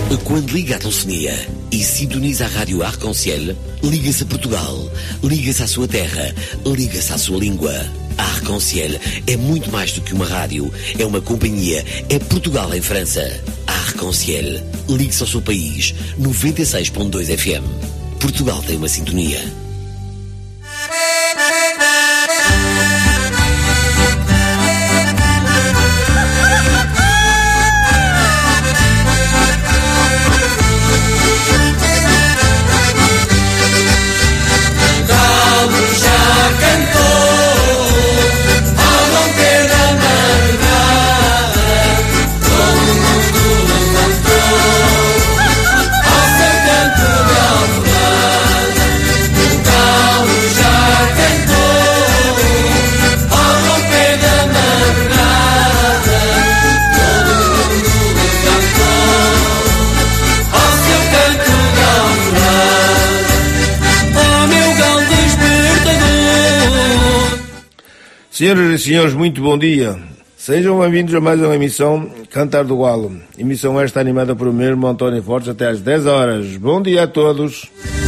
Quando liga a telefonia e sintoniza a rádio Arc-en-Ciel, liga-se a Portugal, liga-se à sua terra, liga-se à sua língua. A Arc-en-Ciel é muito mais do que uma rádio, é uma companhia, é Portugal em França. A Arc-en-Ciel, ligue-se ao seu país, 96.2 FM. Portugal tem uma sintonia. Senhoras e senhores, muito bom dia. Sejam bem-vindos a mais uma emissão Cantar do Galo. Emissão esta animada por mim, irmão António Fortes, até às 10 horas. Bom dia a todos.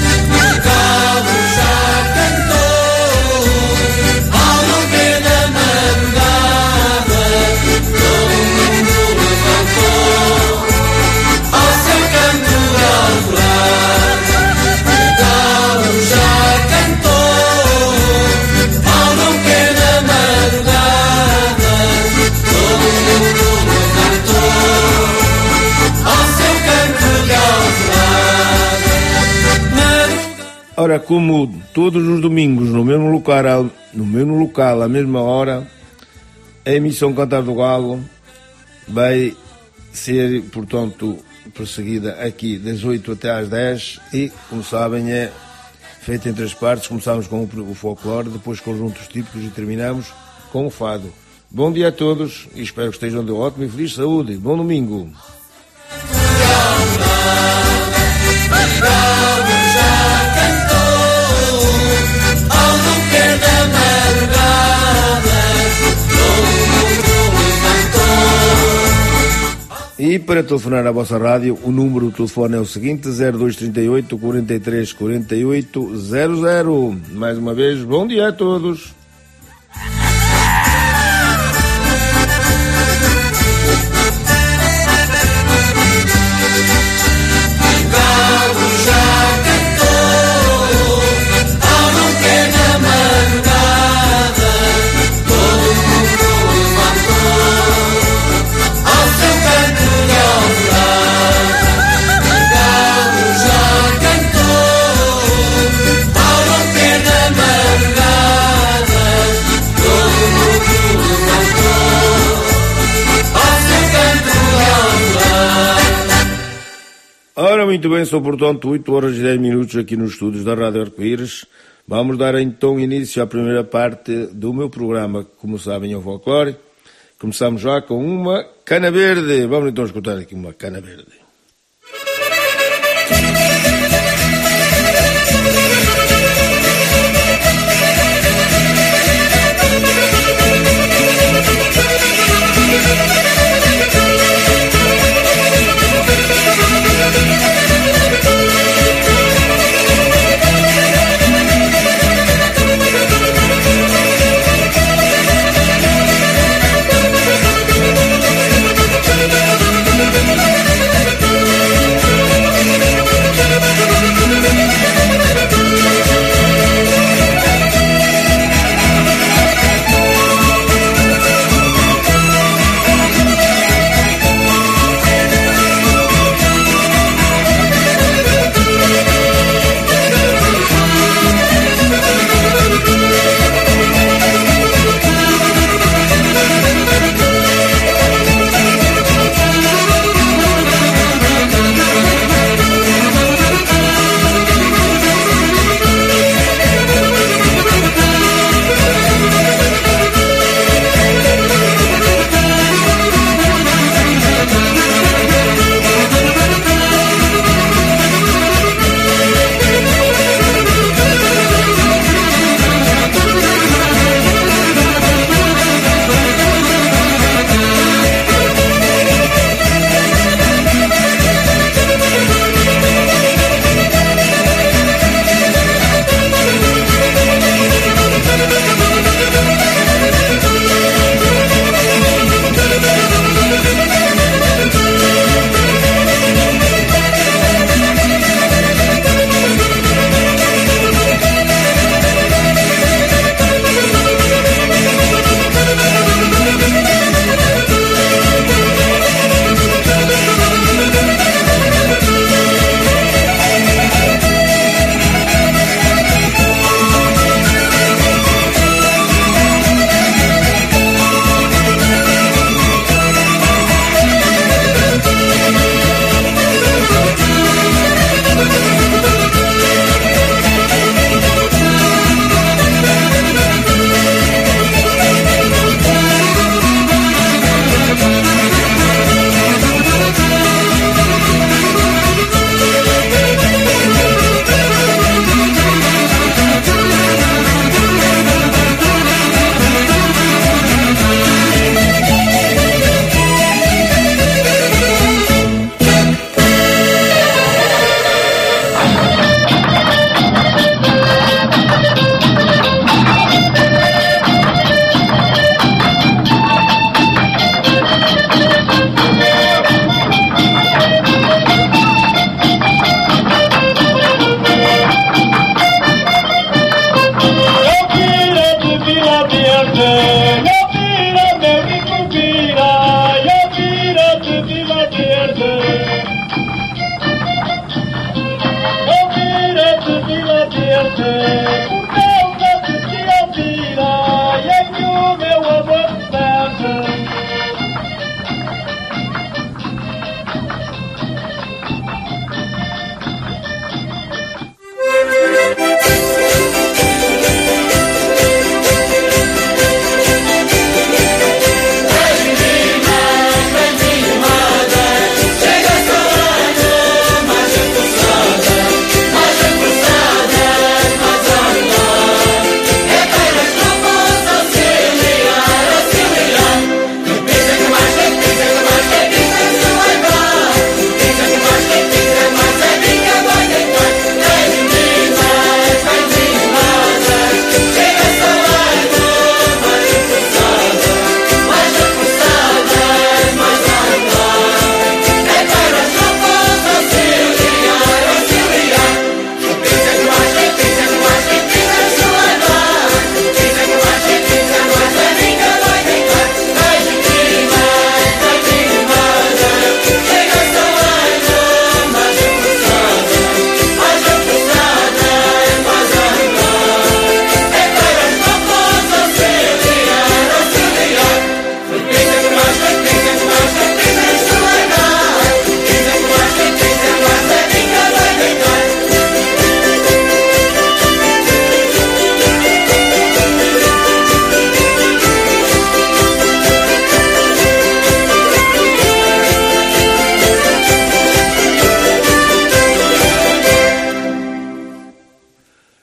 Ora, como todos os domingos, no mesmo local, à mesma hora, a emissão Cantar do Galo vai ser, portanto, prosseguida aqui das 8 até às 10 e, como sabem, é feita em 3 partes. Começamos com o folclore, depois conjuntos típicos e terminamos com o fado. Bom dia a todos e espero que estejam de ótima e feliz saúde. Bom domingo. E para telefonar à vossa rádio, o número do telefone é o seguinte: 0238 43 48 00. Mais uma vez, bom dia a todos. Ora, muito bem, são portanto 8 horas e 10 minutos aqui nos estúdios da Rádio Arco-Íris. Vamos dar então início à primeira parte do meu programa, como sabem, é o folclore. Começamos já com uma cana verde. Vamos então escutar aqui uma cana verde.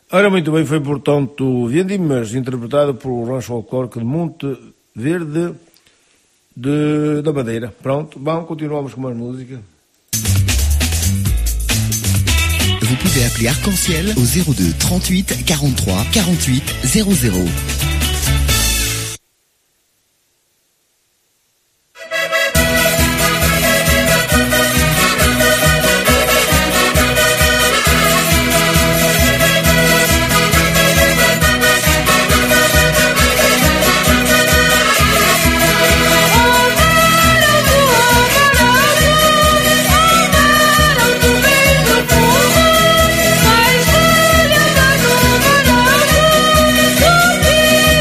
Ora, muito bem, foi portanto Vindimas, interpretado por Rancho Folclórico de Monte Verde da Madeira. Pronto, bom, continuamos com mais música. Vous pouvez appeler Arc-en-Ciel au 02 38 43 48 00. Vai,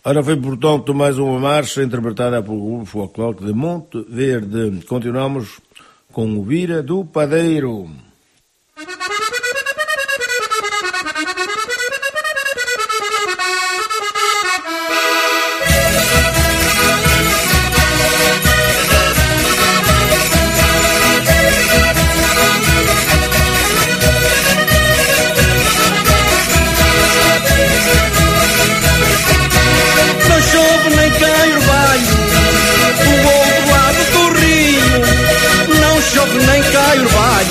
Ora, foi portanto mais uma marcha interpretada pelo grupo folclórico de Monte Verde. Continuamos com o Vira do Padeiro. Nem cai orvalho,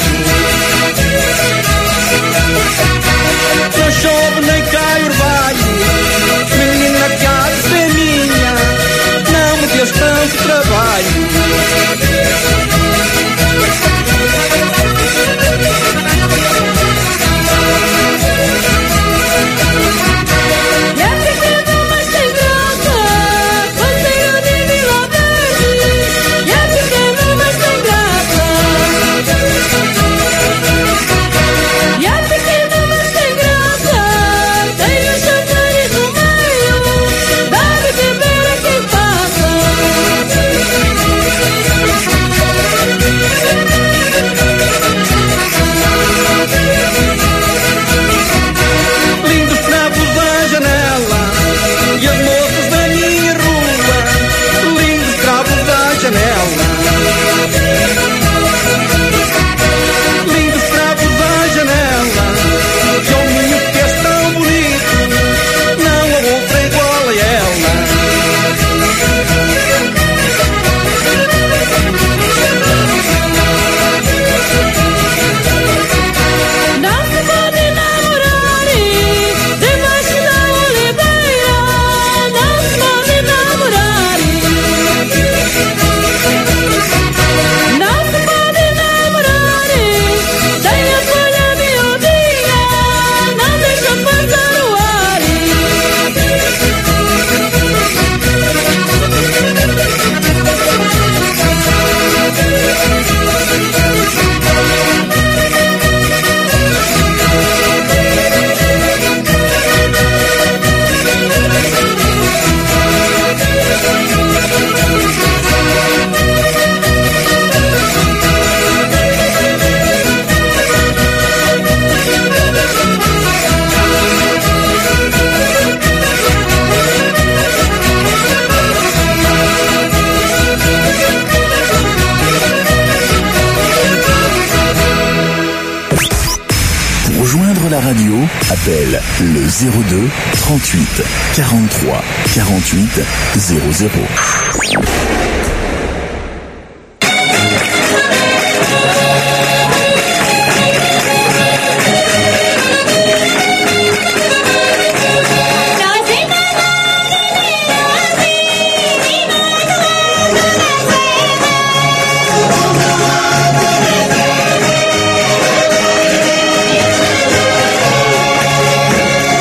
não chove nem cai orvalho. Menina, que há de ser minha, não me dês tanto trabalho. Appelle le 02 38 43 48 00.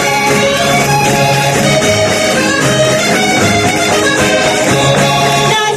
Now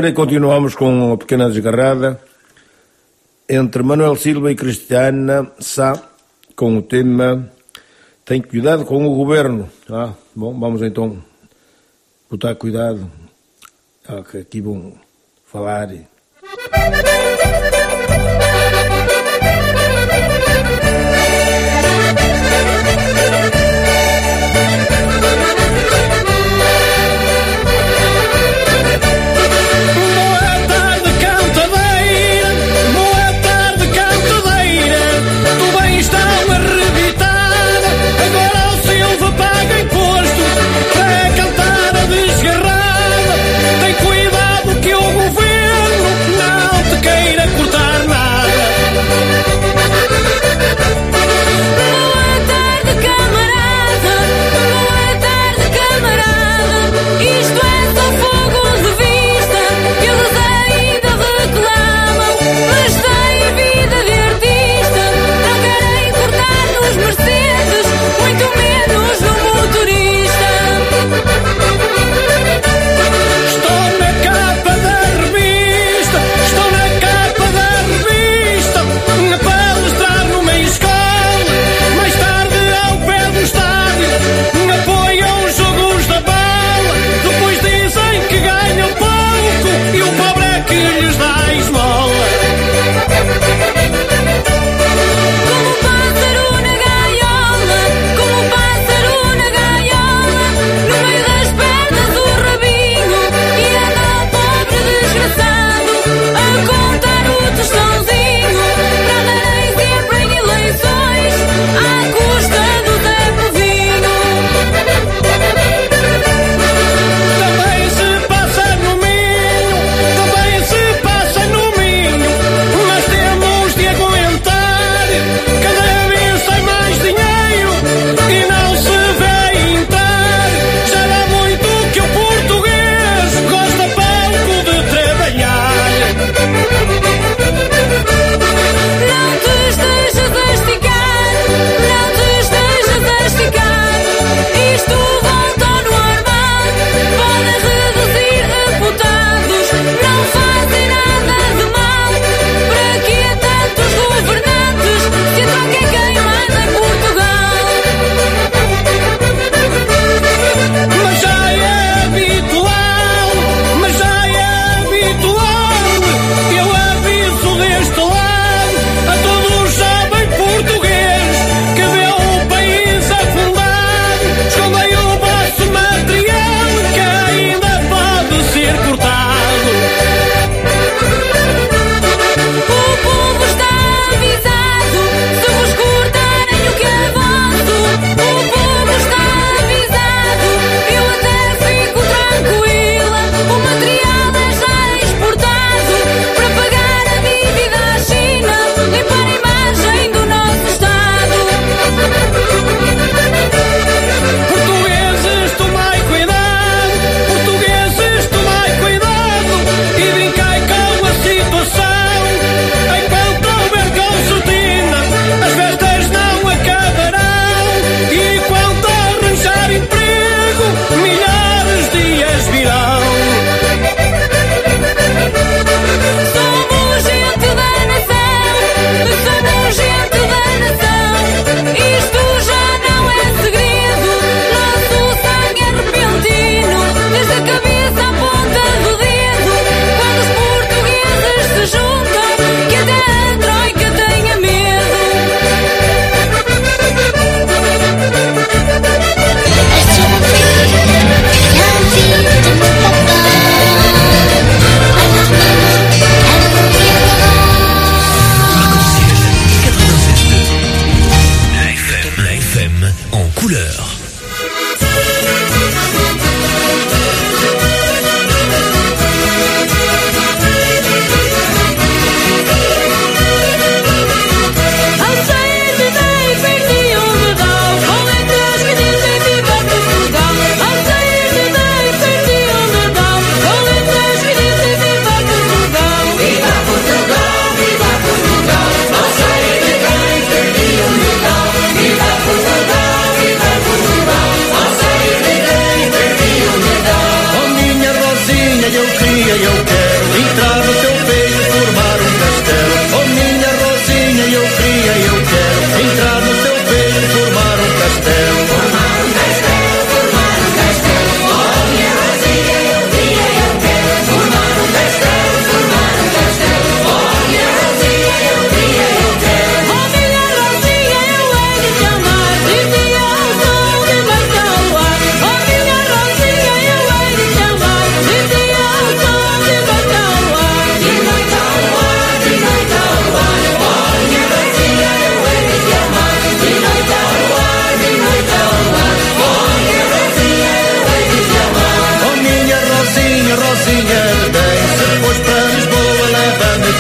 Ora, continuamos com a pequena desgarrada entre Manuel Silva e Cristiana Sá, com o tema Tem cuidado com o governo. Bom, vamos então botar cuidado, que aqui vão falar. Tem cuidado que o governo não te queira cortar nada.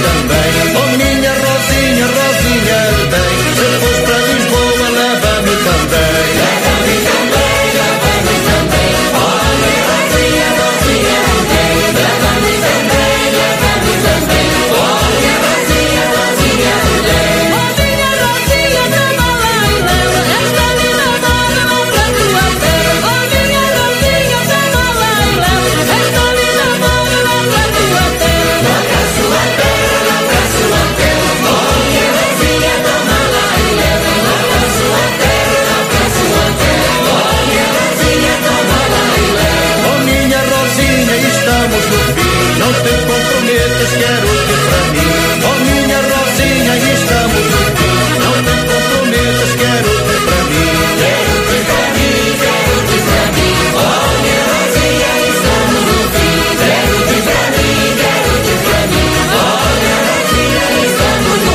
também. Oh minha Rosinha, Rosinha bem, se fores para Lisboa leva-me também. Leva-me também, leva-me também. Oh minha Rosinha, Rosinha bem, leva-me também, leva-me também. Oh minha Rosinha, Rosinha bem. Oh minha Rosinha, toma lá e leva esta linda moda lá para a tua terra. Oh minha Rosinha, toma lá e leva esta linda moda lá para a tua terra. Lá para a sua terra, lá para a sua terra. Oh minha Rosinha, toma lá e leva lá para a sua terra, lá para a sua terra. Oh minha Rosinha, toma lá e leva. Oh minha Rosinha, estamos no fim, não te comprometas, quero-te para mim. Oh minha Rosinha, estamos no fim, não te comprometas, quero-te para mim. Quero-te para mim, quero-te para mim. Oh minha Rosinha, estamos no fim, quero-te para mim, quero-te para mim. Oh minha Rosinha, estamos no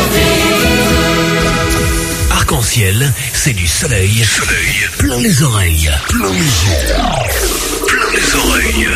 fim. Arc-en-ciel, c'est du soleil, plein les oreilles, plein les yeux, plein les oreilles.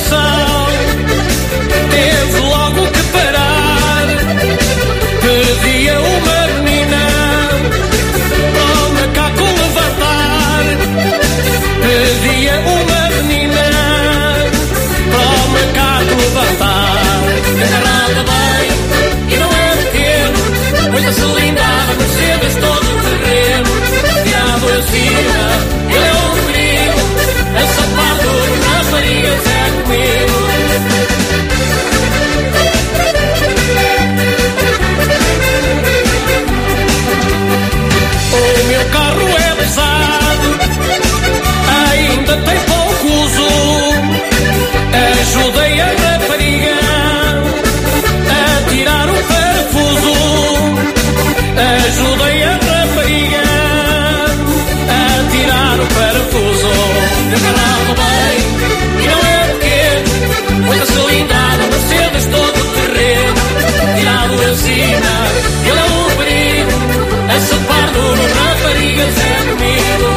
coração teve logo que parar. Pedia uma menina para o macaco levantar. Pedia uma menina para o macaco levantar. Agarrada bem e não é pequeno, muita cilindada, Mercedes todo o terreno. Tirado acima, ele é um perigo, a sapato nas raparigas é comigo. O meu carro é pesado, ainda tem pouco uso. Ajudei a rapariga a tirar o parafuso. Ajudei a rapariga a tirar o parafuso. Agarrado bem e não é pequeno, muita cilindada, Mercedes todo o terreno. Tirado acima, ele é um perigo, a sapar duro, raparigas é comigo.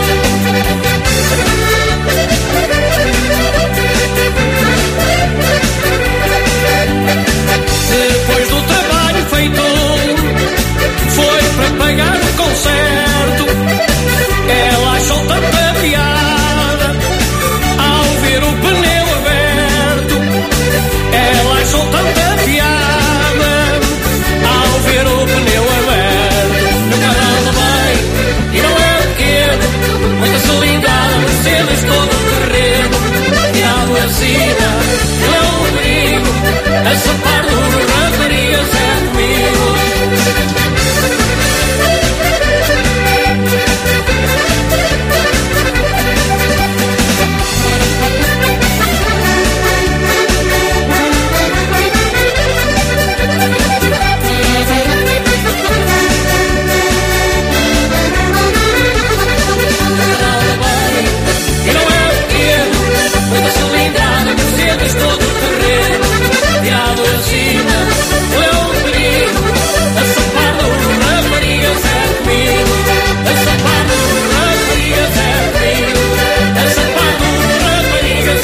Depois do trabalho feito, foi para pagar o concerto. Ela achou tanta piada ao ver o pneu aberto. Ela achou tanta piada ao ver o pneu aberto. Agarrado bem e não é pequeno, muita cilindada, Mercedes todo o terreno. Tirado acima, ele é um perigo, a sapar duro, raparigas é comigo. E não é pequeno, muita cilindada, Mercedes todo o terreno. Tirado acima, ele é um perigo, a sapar duro, raparigas é comigo. A sapar duro, raparigas é comigo. A sapar duro, raparigas é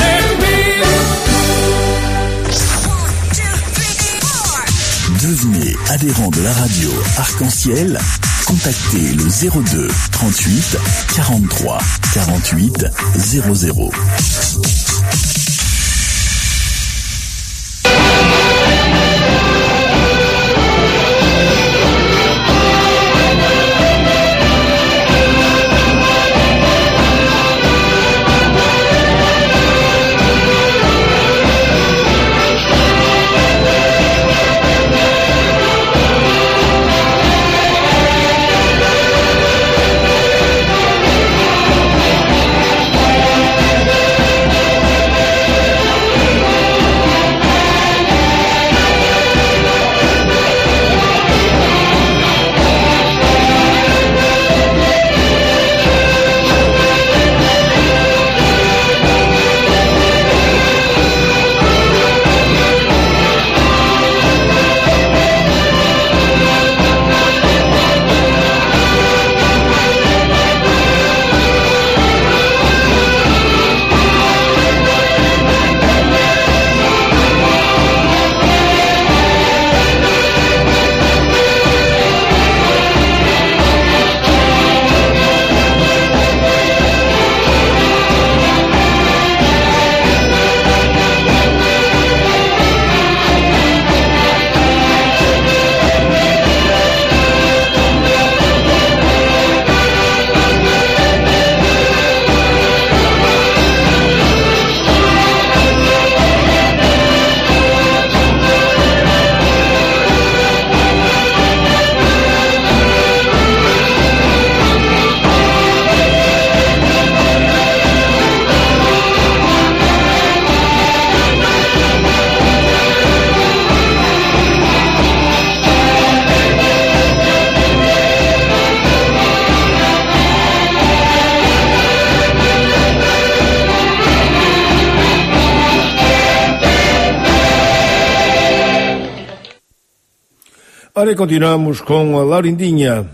comigo. Devenez adhérent de la radio Arc-en-Ciel. Contactez le 02 38 43 48 00. Ora, e continuamos com a Laurindinha.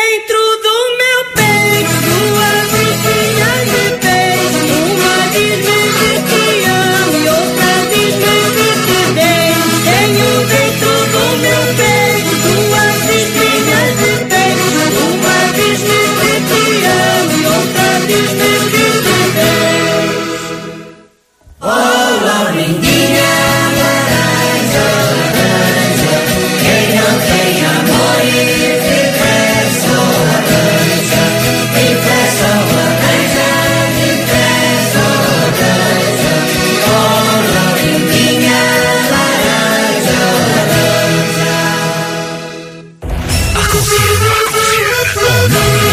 dentro do meu peito, duas espinhas de peito. Uma diz-me que te amo e outra diz-me que te dei. Tenho dentro do meu peito duas espinhas de peito. Uma diz-me que te amo e outra diz-me que te dei. Oh, Laurinha, laranja, laranja, quem não tem amor e depressa laranja, depressa laranja, depressa laranja. Oh, Laurinha, laranja, laranja. Arc-en-ciel, en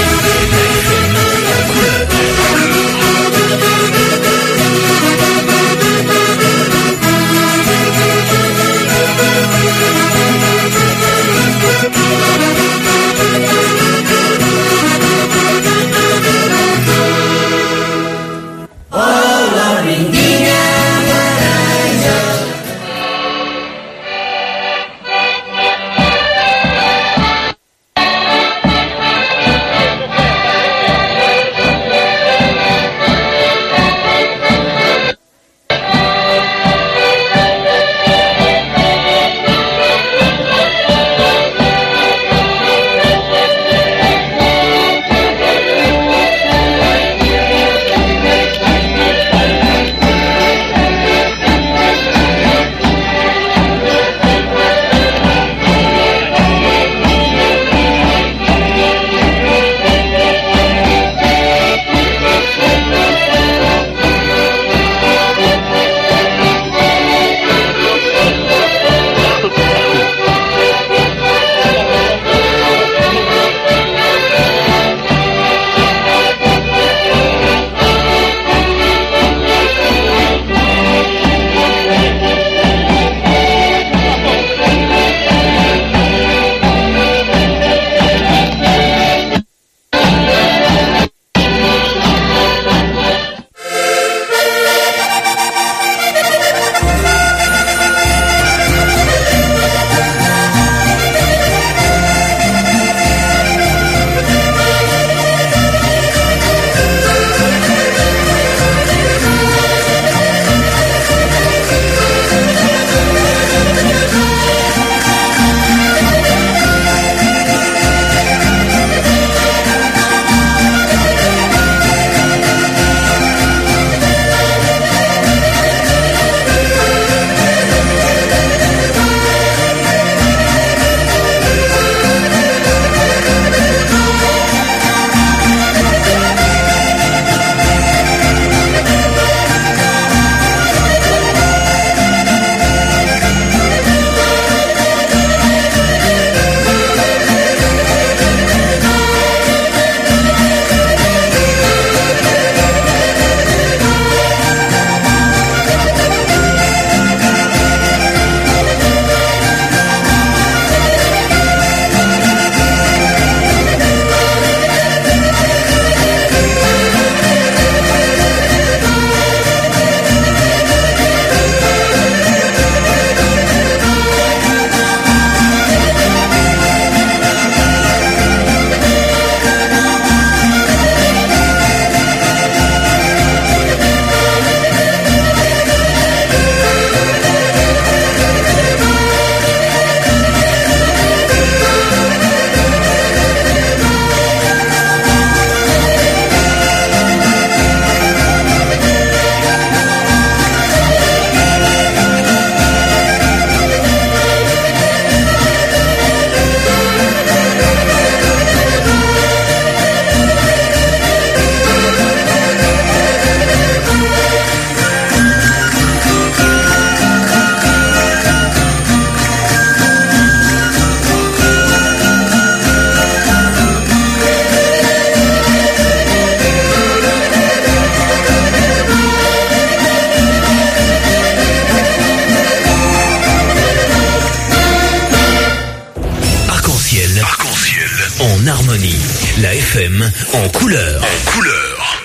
en harmonie. La FM en couleur. En couleur.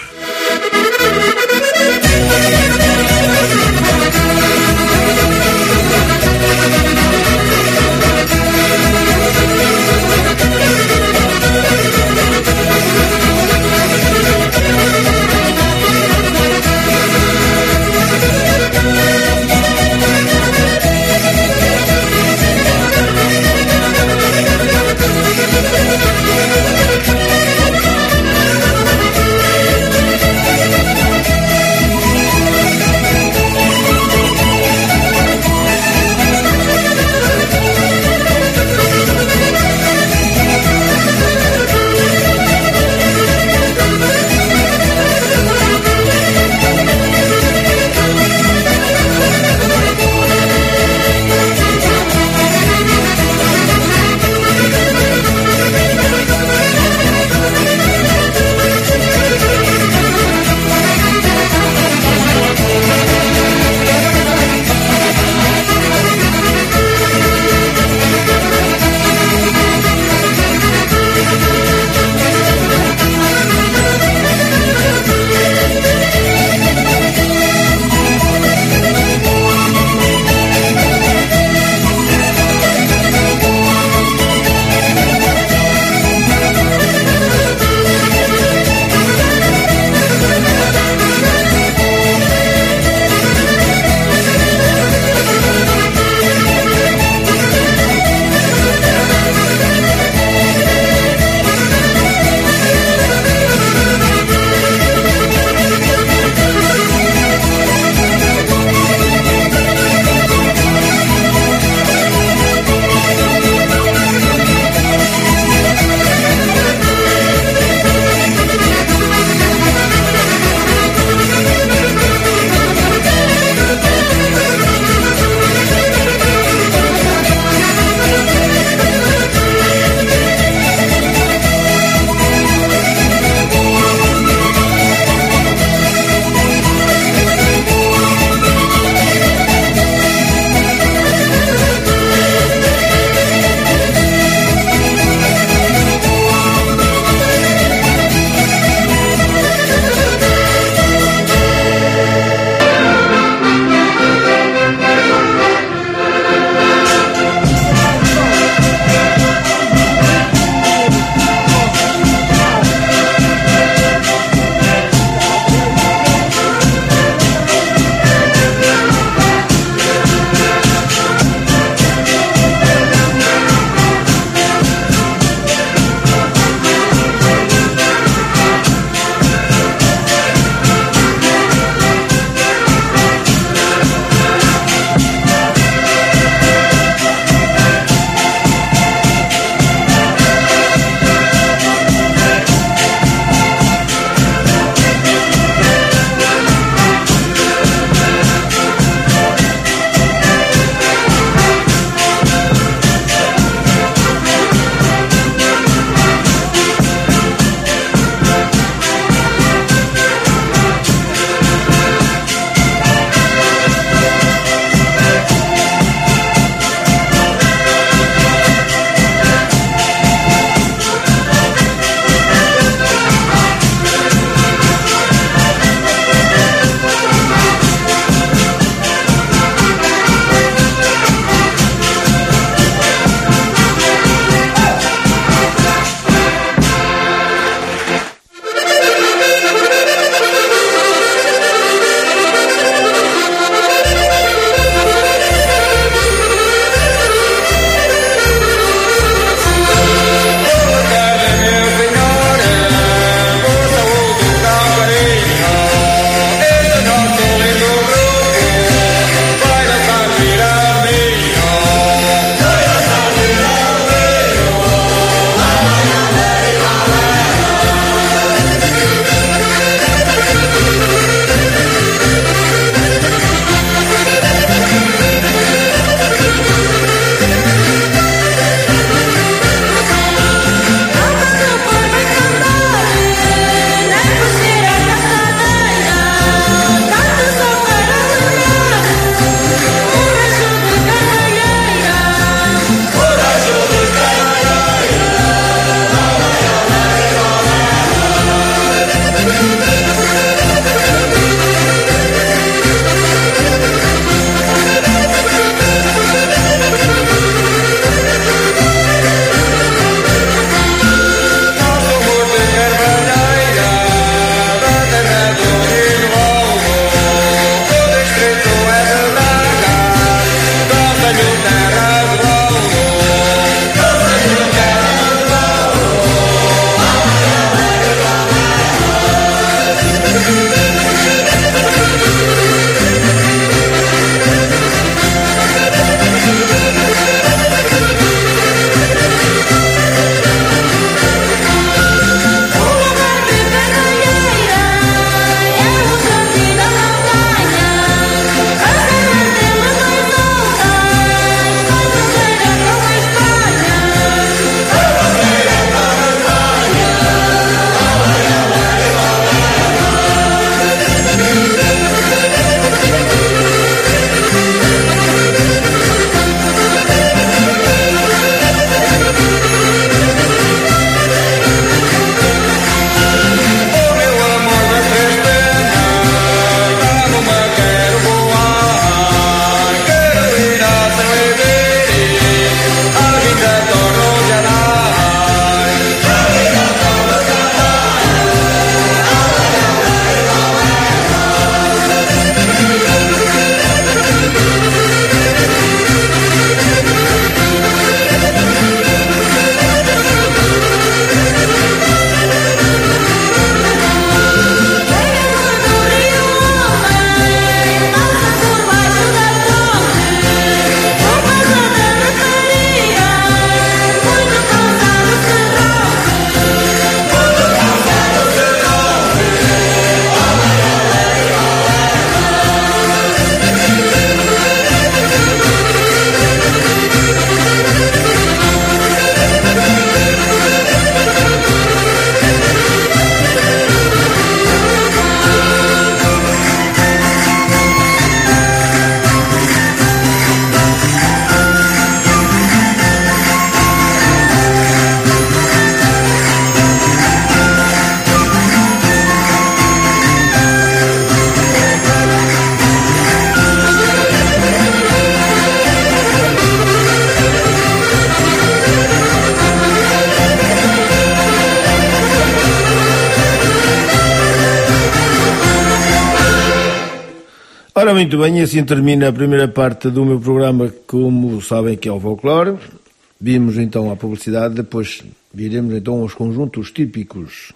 Ora, muito bem, e assim termina a primeira parte do meu programa, como sabem que é o folclore. Vimos então a publicidade, depois viremos então aos conjuntos típicos.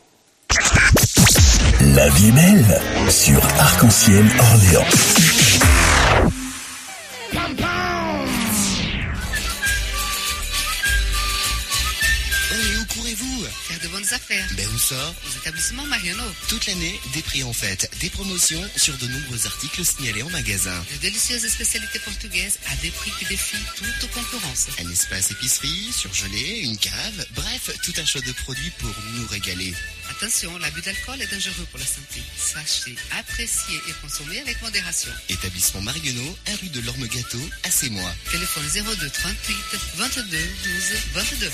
La vie est belle sur Arc-en-Ciel Orléans. Faire de bonnes affaires. Ben où ça? Aux établissements Mariano. Toute l'année, des prix en fête, des promotions sur de nombreux articles signalés en magasin. De délicieuses spécialités portugaises à des prix qui défient toute concurrence. Un espace épicerie, surgelé, une cave, bref, tout un choix de produits pour nous régaler. Attention, l'abus d'alcool est dangereux pour la santé. Sachez apprécier et consommer avec modération. Établissement Mariano, 1 rue de l'Orme-Gâteau, à Sémois. Téléphone 02 38 22 12 22.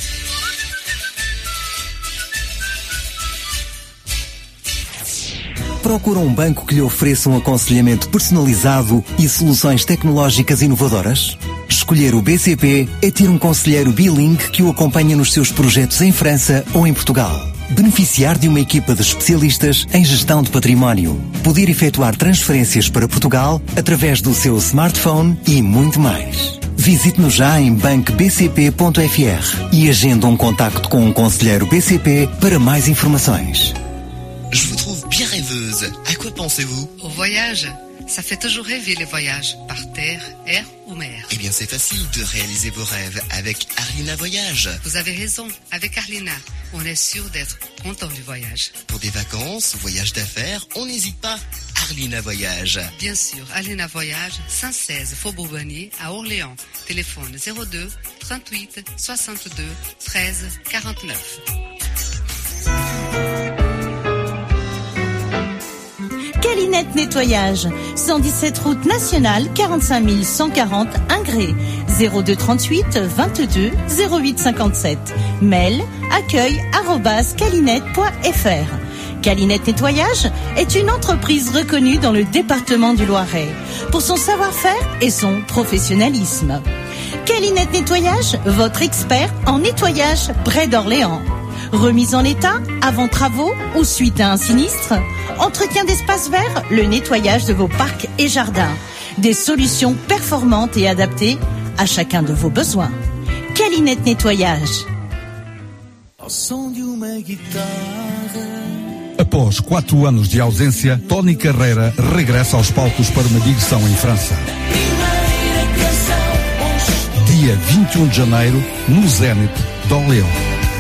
Procura um banco que lhe ofereça um aconselhamento personalizado e soluções tecnológicas inovadoras? Escolher o BCP é ter um conselheiro bilingue que o acompanha nos seus projetos em França ou em Portugal. Beneficiar de uma equipa de especialistas em gestão de património. Poder efetuar transferências para Portugal através do seu smartphone e muito mais. Visite-nos já em bancobcp.fr e agende um contacto com um conselheiro BCP para mais informações. Je vous trouve bien rêveuse. À quoi pensez-vous? Au voyage. Ça fait toujours rêver les voyages, par terre, air ou mer. Eh bien, c'est facile de réaliser vos rêves avec Arlina Voyage. Vous avez raison, avec Arlina, on est sûr d'être content du voyage. Pour des vacances, voyages d'affaires, on n'hésite pas. Arlina Voyage. Bien sûr, Arlina Voyage, 116 Faubourg Bonnier à Orléans. Téléphone 02 38 62 13 49. Calinette Nettoyage, 117 route nationale, 45 140 Ingré, 02 38 22 08 57. Mail accueil@calinette.fr. Calinette Nettoyage est une entreprise reconnue dans le département du Loiret pour son savoir-faire et son professionnalisme. Calinette Nettoyage, votre expert en nettoyage près d'Orléans. Remise en état, avant travaux ou suite à un sinistre. Entretien d'espaces verts, le nettoyage de vos parcs et jardins. Des solutions performantes et adaptées à chacun de vos besoins. Calinette Nettoyage. Após 4 anos de ausência, Tony Carreira regressa aos palcos para uma digressão em França. Dia 21 de janeiro, no Zénith de Orléans.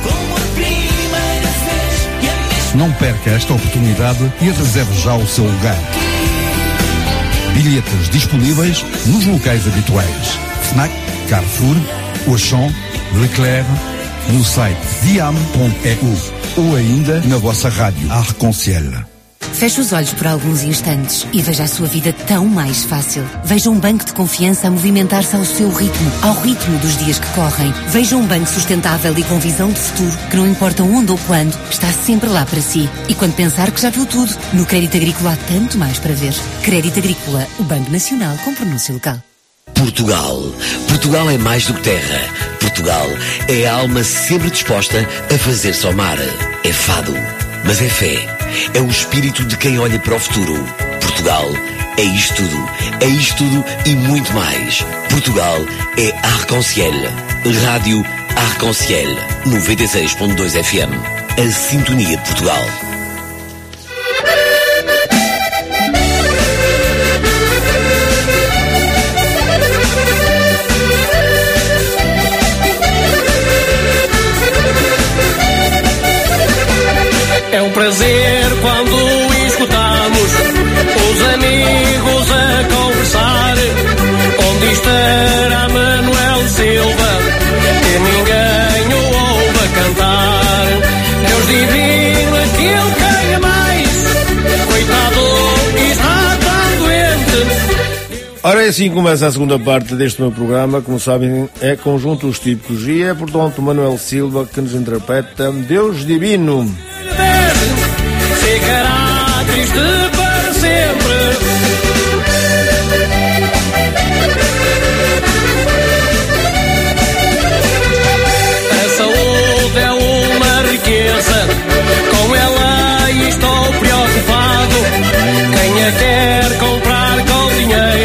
Não perca esta oportunidade e reserve já o seu lugar. Bilhetes disponíveis nos locais habituais: Fnac, Carrefour, Auchan, Leclerc, no site diam.eu ou ainda na vossa rádio Arc-en-Ciel. Feche os olhos por alguns instantes e veja a sua vida tão mais fácil. Veja um banco de confiança a movimentar-se ao seu ritmo, ao ritmo dos dias que correm. Veja um banco sustentável e com visão de futuro, que não importa onde ou quando, está sempre lá para si. E quando pensar que já viu tudo, no Crédito Agrícola há tanto mais para ver. Crédito Agrícola, o Banco Nacional com pronúncia local. Portugal. Portugal é mais do que terra. Portugal é a alma sempre disposta a fazer-se ao mar. É fado, mas é fé. É o espírito de quem olha para o futuro. Portugal é isto tudo. É isto tudo e muito mais. Portugal é Arc-en-Ciel. Rádio Arc-en-Ciel 96.2 FM. A sintonia de Portugal. É um prazer quando escutamos os amigos a conversar. Onde estará Manuel Silva, que ninguém o ouve a cantar. Deus divino, aquele quem é mais, coitado, está tão doente. Ora, é assim começa a segunda parte deste meu programa. Como sabem, é conjuntos típicos e é, portanto, Manuel Silva que nos interpreta Deus Divino. Ficará triste para sempre. A saúde é uma riqueza, com ela estou preocupado. Quem a quer comprar com dinheiro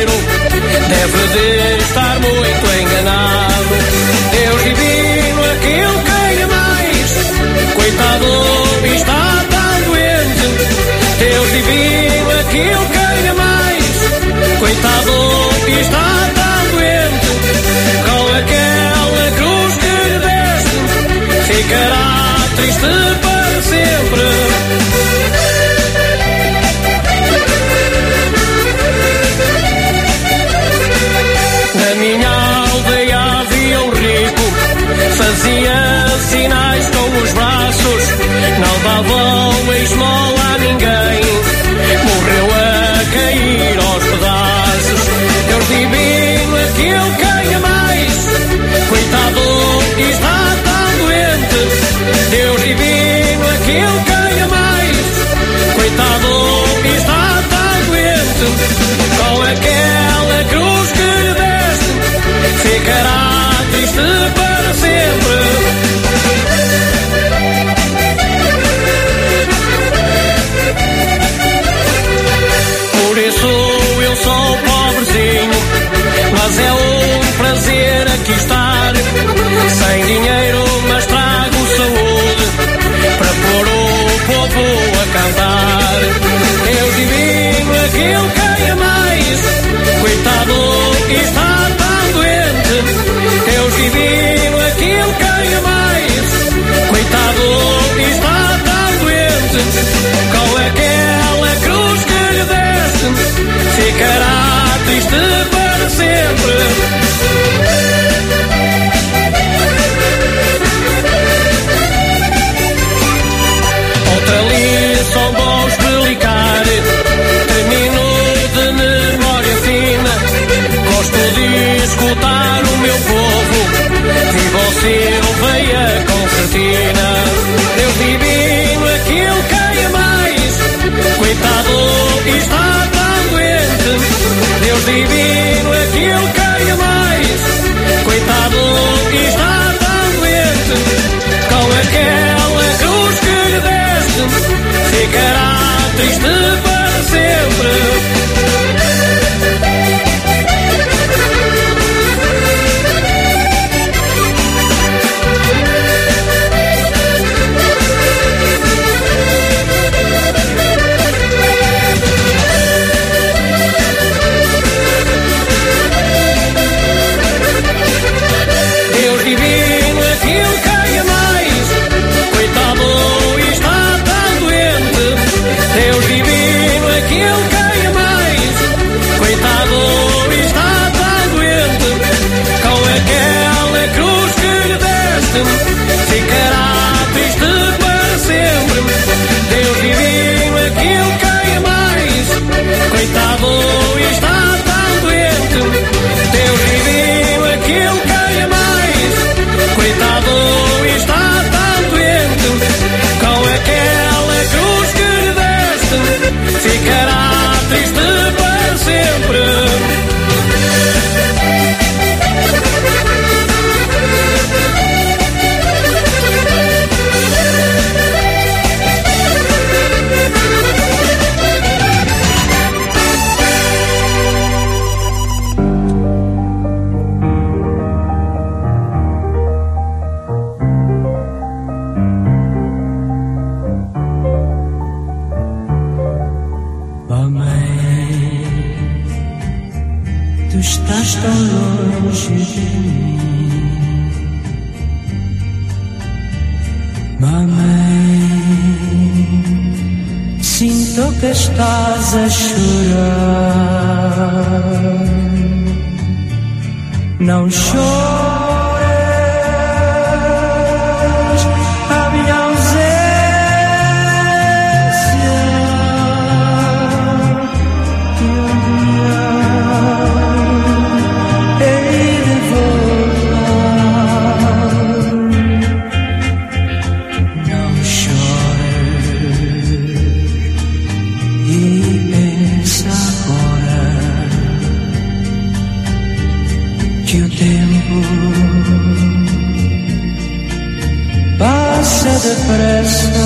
esmola a ninguém, morreu a cair aos pedaços. Deus divino, aquele quem é mais, coitado, está tão doente. Deus divino, aquele quem é mais, coitado, está tão doente. Com aquela cruz que lhe deste, ficará triste para sempre. Por isso eu sou pobrezinho, mas é um prazer aqui estar. Sem dinheiro, mas trago saúde para pôr o povo a cantar. Deus divino, aquele quem é mais, coitado, está tão doente. Deus divino, aquele quem é mais, coitado, está tão doente. Com aquela cruz que lhe deste, ficará triste para sempre. Outra lição vou explicar, termino de memória fina. Gosto de escutar o meu povo, viva o Silveia concertina. Deus divino, aquele quem é mais, coitado, está tão doente. Deus divino, aquele quem é mais, coitado, está tão doente. Com aquela cruz que lhe deste, ficará triste para sempre. Deus divino, aquele quem é mais, coitado, está tão doente. Deus divino, aquele quem é mais, coitado, está tão doente. Com aquela cruz que lhe deste, ficará triste para sempre. Deus divino, aquele quem é mais, coitado, está tão doente. Deus divino, aquele quem é mais, coitado, está tão doente. Com aquela cruz que lhe deste, ficará triste para sempre. Tu estás tão longe de mim, mamãe. Sinto que estás a chorar. Não chores, a minha ausência que um dia hei de voltar. Não chores e pensa agora que o tempo passa depressa.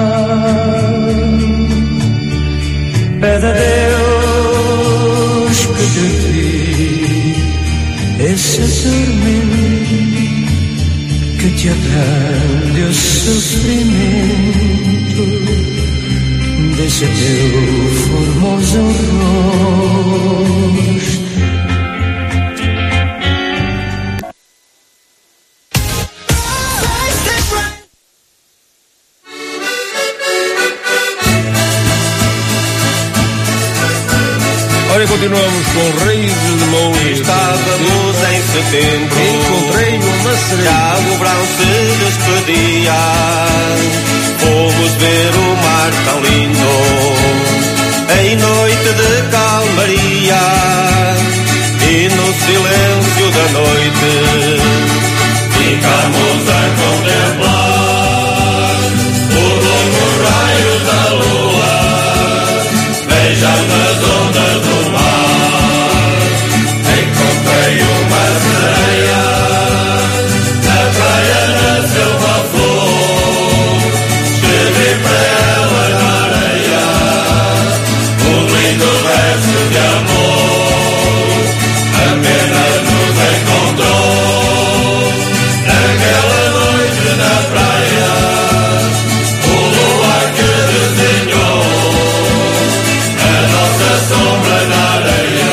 Pede a Deus que te tire esse tormento, que te abrande o sofrimento desse teu formoso rosto. Olha, continuamos com Raízes de Moura. Estávamos em setembro, encontrei uma sereia, já o verão se despedia. Fomos ver o mar Maria, e no silêncio da noite ficamos a contemplar o longo raio da lua, beijando as ondas do mar. Encontrei uma sereia na praia, nasceu uma flor, escrevi para ela na areia um lindo verso de amor. Apenas nos encontrou naquela noite na praia o luar que desenhou a nossa sombra na areia.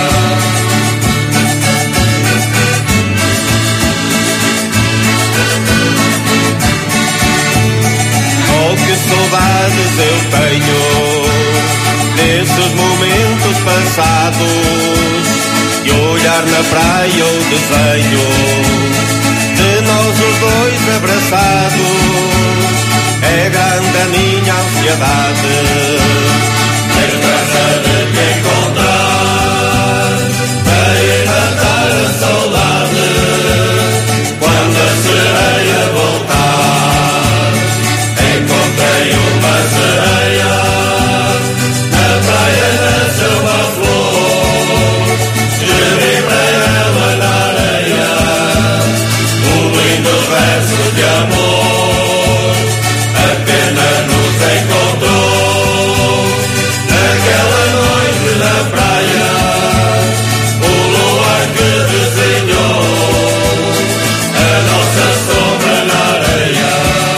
Oh, que saudades eu tenho desses momentos passados, de olhar na praia o desenho de nós os dois abraçados. É grande a minha ansiedade, a esperança de te encontrar, para ir matar a saudade quando a sereia voltar. Encontrei uma sereia na praia, nasceu uma flor, escrevi para ela na areia um lindo verso de amor. Apenas nos encontrou naquela noite na praia o luar que desenhou a nossa sombra na areia.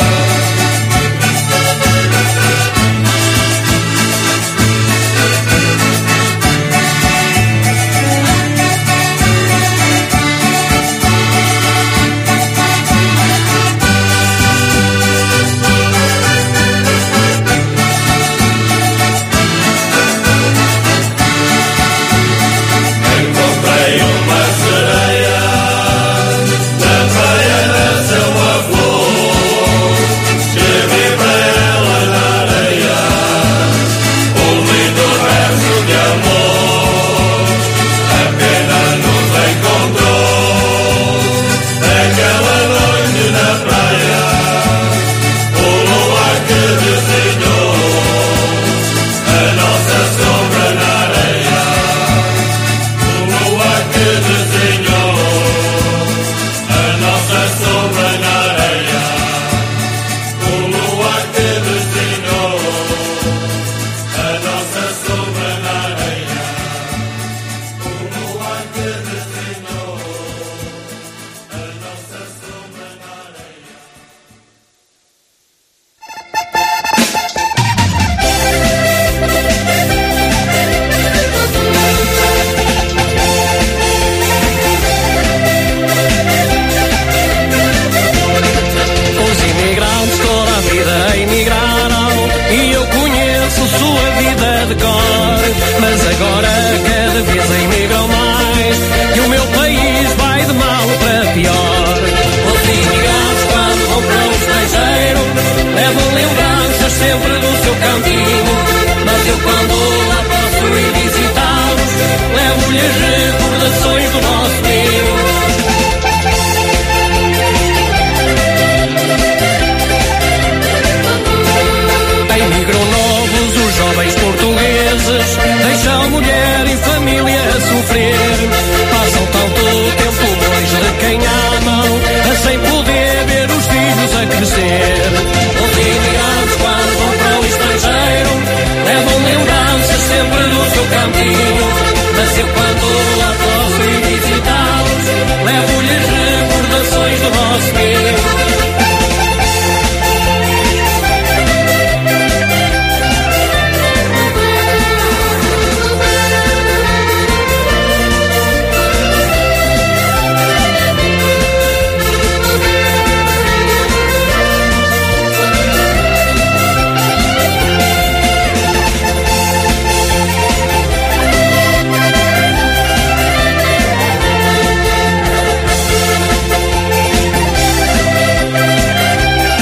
Encontrei uma sereia na praia, nasceu uma flor, escrevi para ela na areia um lindo verso de amor. Apenas nos encontrou naquela noite na praia o luar que desenhou a nossa sombra na areia. O luar que desenhou a nossa sombra na areia. O luar que desenhou a nossa sombra na areia. O luar que desenhou a nossa sombra na areia. Os imigrantes toda a vida emigraram e eu conheço sua vida de cor. Mas agora cada vez emigram mais e o meu país vai de mal para pior. Os imigrantes quando vão para o estrangeiro levam lembranças sempre do seu cantinho. Mas eu quando lá posso ir visitá-los levo-lhes recordações do nosso ninho. Emigram novos os jovens portugueses, deixam mulher e família a sofrer. Passam tanto tempo longe de quem amam, sem poder ver os filhos a crescer. Os imigrantes quando vão para o estrangeiro levam lembranças sempre do seu cantinho. Mas eu quando lá posso ir visitá-los levo-lhes recordações do nosso ninho.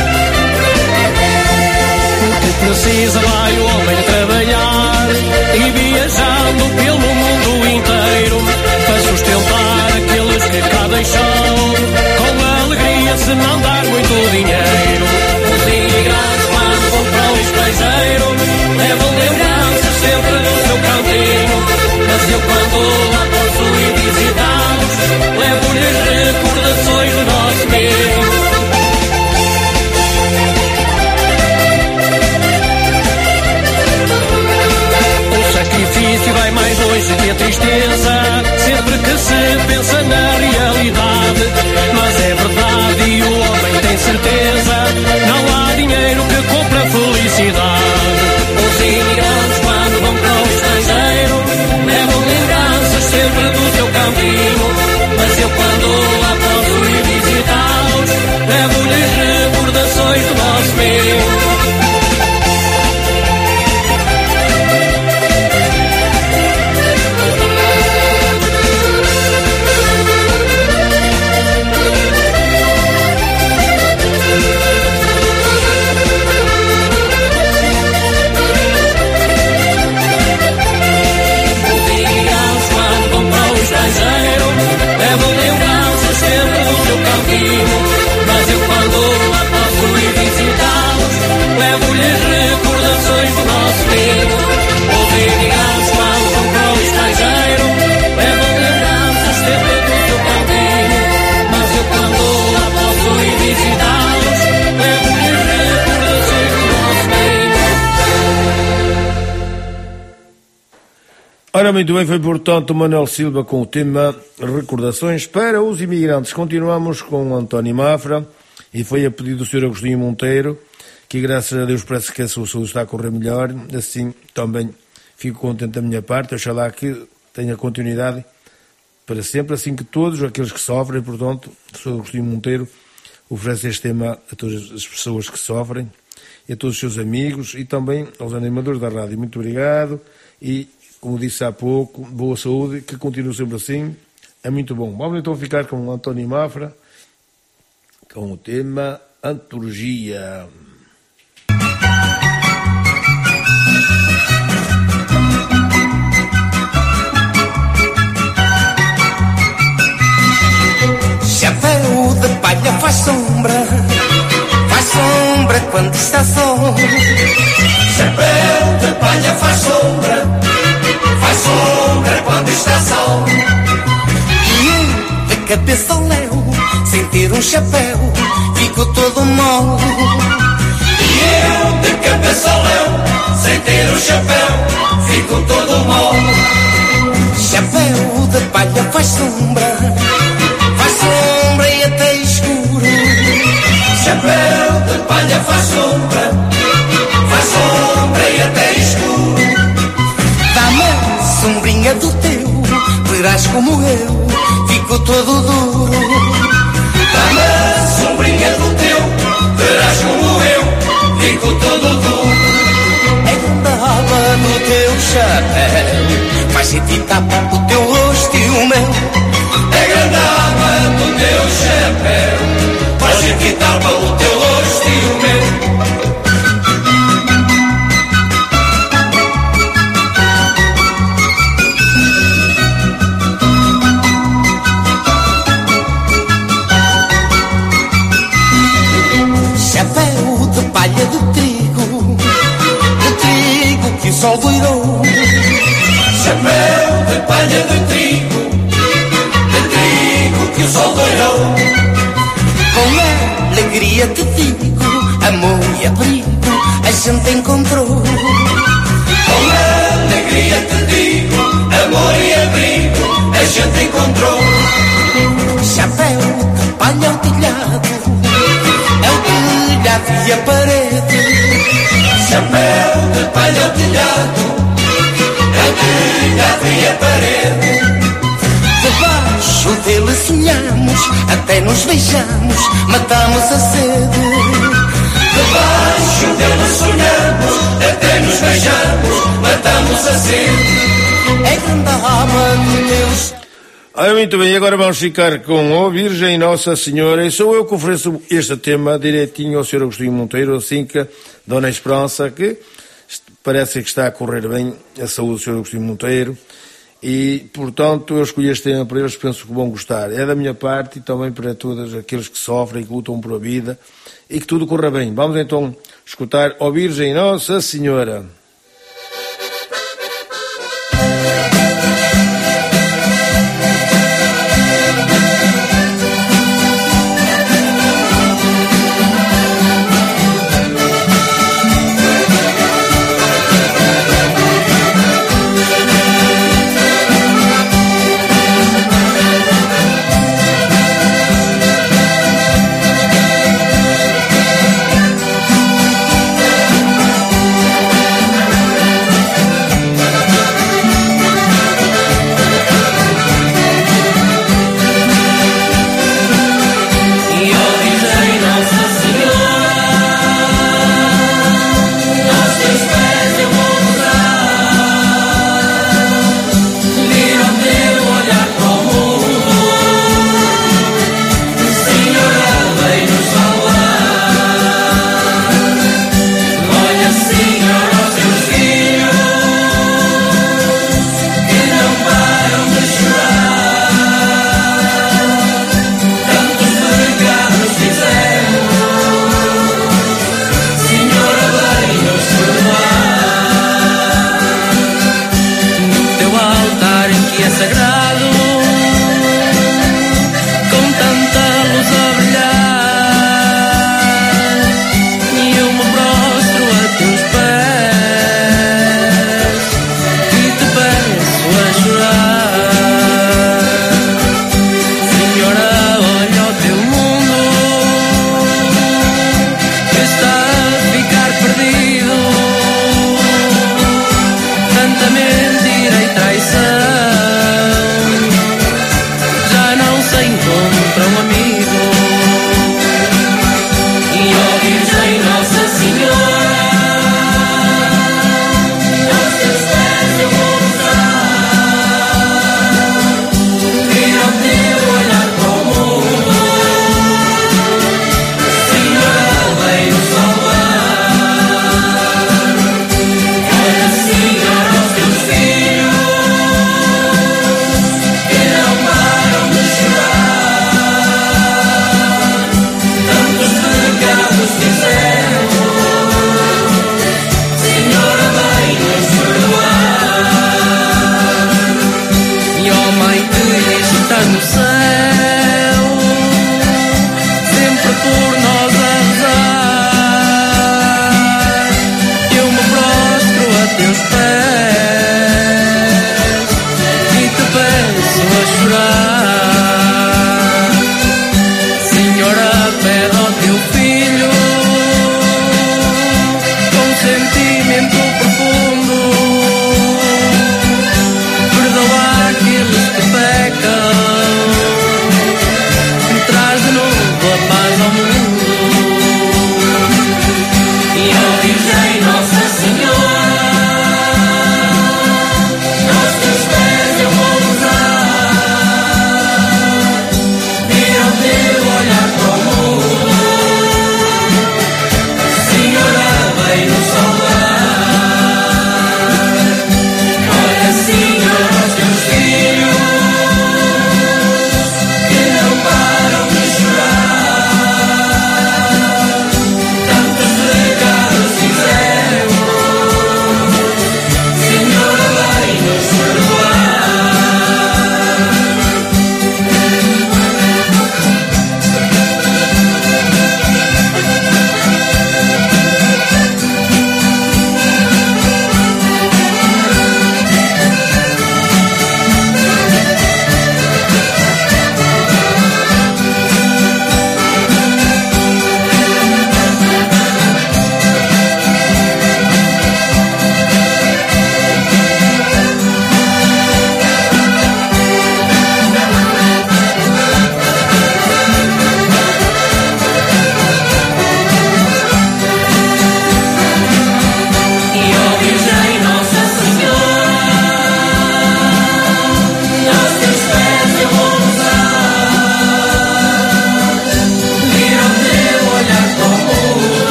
Precisa vai o homem trabalhar e vai viajando pelo mundo inteiro para sustentar aqueles que cá deixou. Com alegria, se não dar muito dinheiro, os imigrantes quando vão para o estrangeiro levam lembranças sempre no seu cantinho. Mas eu quando lá posso ir visitá-los, levo-lhes recordações do nosso meio. E vai mais longe que a tristeza, sempre que se pensa na realidade. Mas é verdade e o homem tem certeza, não há dinheiro que compre a felicidade. Os imigrantes quando vão para o estrangeiro levam lembranças sempre do seu campinho. Mas eu quando lá posso ir visitá-los, levo-lhes recordações do nosso meio. Levam lembranças sempre do seu caminho. Mas eu quando lá posso ir visitá-los, levo-lhes recordações do nosso meio. Os imigrantes quando vão para o estrangeiro levam lembranças sempre do seu caminho. Mas eu quando lá posso ir visitá-los, levo-lhes recordações do nosso meio. Ora, muito bem, foi portanto Manuel Silva com o tema Recordações para os Imigrantes. Continuamos com o António Mafra e foi a pedido do Sr. Agostinho Monteiro, que graças a Deus parece que a sua saúde está a correr melhor. Assim também fico contente da minha parte, oxalá que tenha continuidade para sempre, assim que todos aqueles que sofrem. Portanto, o Sr. Agostinho Monteiro oferece este tema a todas as pessoas que sofrem e a todos os seus amigos e também aos animadores da rádio. Muito obrigado e, como disse há pouco, boa saúde, que continue sempre assim, é muito bom. Vamos então ficar com o António Mafra, com o tema Antologia. Chapéu de palha faz sombra quando está sol. Chapéu de palha faz sombra quando está sol. E eu, de cabeça ao léu, sem ter um chapéu, fico todo mole. E eu, de cabeça ao léu, sem ter um chapéu, fico todo mole. Chapéu de palha faz sombra e até escuro. Chapéu de palha faz sombra e até escuro. Dá-me a sombrinha do teu, verás como eu fico todo duro. Dá-me a sombrinha do teu, verás como eu fico todo duro. Andava no teu chapéu, faz gente tapa o teu rosto e o meu. É grande a aba do teu chapéu, faz gente tapa o teu rosto e o meu. Chapéu de palha de trigo que o sol doirou. Chapéu de palha de trigo que o sol doirou. Com alegria te digo, amor e abrigo a gente encontrou. Com alegria te digo, amor e abrigo a gente encontrou. Chapéu de palha ao telhado, é o telhado e a parede. Chapéu de palha ao telhado, é o telhado e a parede. Debaixo dele sonhamos, até nos beijamos, matamos a sede. Debaixo dele sonhamos, até nos beijamos, matamos a sede. É grande a alma de Deus. Muito bem, agora vamos ficar com o Virgem Nossa Senhora, e sou eu que ofereço este tema direitinho ao Sr. Agostinho Monteiro, assim que Dona Esperança, que parece que está a correr bem a saúde do Sr. Agostinho Monteiro e, portanto, eu escolhi este tema para eles, penso que vão gostar. É da minha parte e também para todos aqueles que sofrem, que lutam por a vida e que tudo corra bem. Vamos então escutar Ó Virgem Nossa Senhora. Ó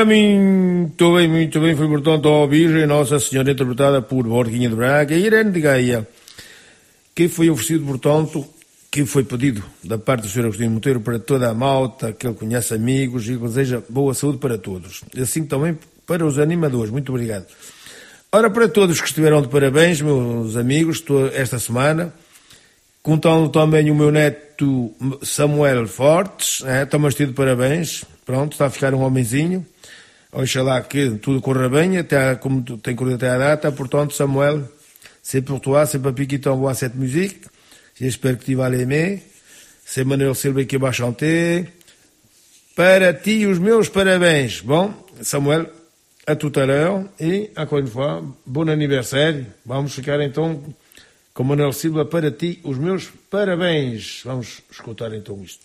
muito bem. Foi, portanto, a Virgem Nossa Senhora, interpretada por Borguinha de Braga e Irene de Gaia, que foi oferecido, portanto, que foi pedido da parte do Sr. Agostinho Monteiro para toda a malta, que ele conhece, amigos, e que deseja boa saúde para todos. E assim também para os animadores. Muito obrigado. Ora, para todos que estiveram de parabéns, meus amigos, esta semana, contando também o meu neto Samuel Fortes, também estive de parabéns. Pronto, está a ficar um homenzinho. Oxalá que tudo corra bem, até, como tem corrido até a data. Portanto, Samuel, c'est pour toi, c'est papy qui t'envoie cette musique. J'espère que tu vas l'aimer. C'est Manuel Silva qui va chanter. Para ti, os meus parabéns. Bom, Samuel, a tout à l'heure. E, encore une fois, bon anniversário. Vamos ficar então com Manuel Silva. Para ti, os meus parabéns. Vamos escutar então isto.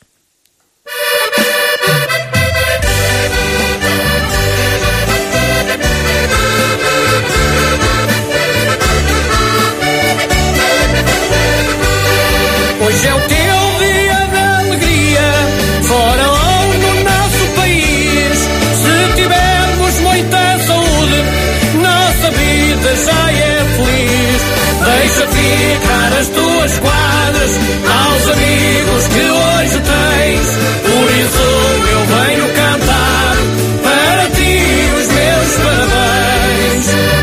Hoje é o teu dia de alegria, fora ou no nosso país. Se tivermos muita saúde, nossa vida já é feliz. Deixa ficar as tuas quadras aos amigos que hoje tens. Por isso eu venho cantar para ti os meus parabéns.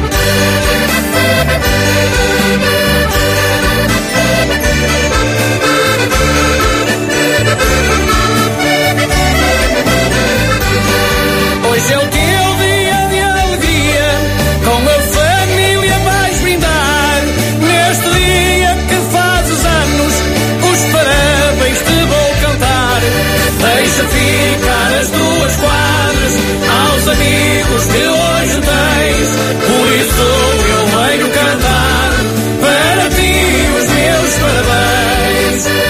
Hoje é o teu dia de alegria, com a família vais brindar. Neste dia que fazes anos, os parabéns te vou cantar. Deixa ficar as tuas quadras aos amigos que hoje tens. Por isso eu venho cantar para ti os meus parabéns.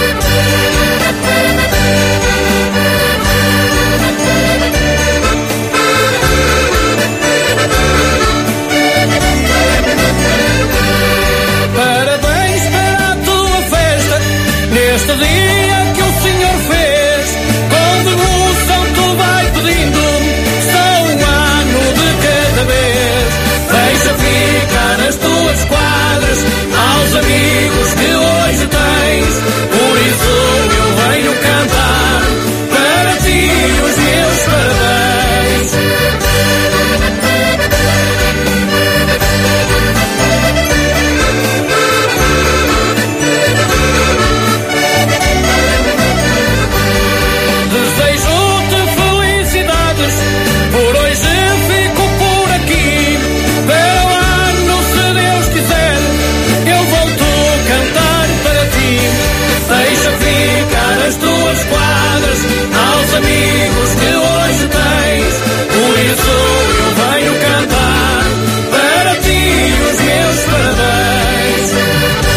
Parabéns para a tua festa, neste dia que o Senhor fez. Com devoção tu vai pedindo, só um ano de cada vez. Deixa ficar as tuas quadras aos amigos que hoje tens. Por isso eu venho cantar para ti os meus parabéns. Desejo-te felicidades, por hoje fico por aqui. Para o ano, se Deus quiser, eu volto a cantar para ti. Deixa ficar as tuas quadras aos amigos que hoje tens. Por isso eu venho cantar para ti os meus parabéns.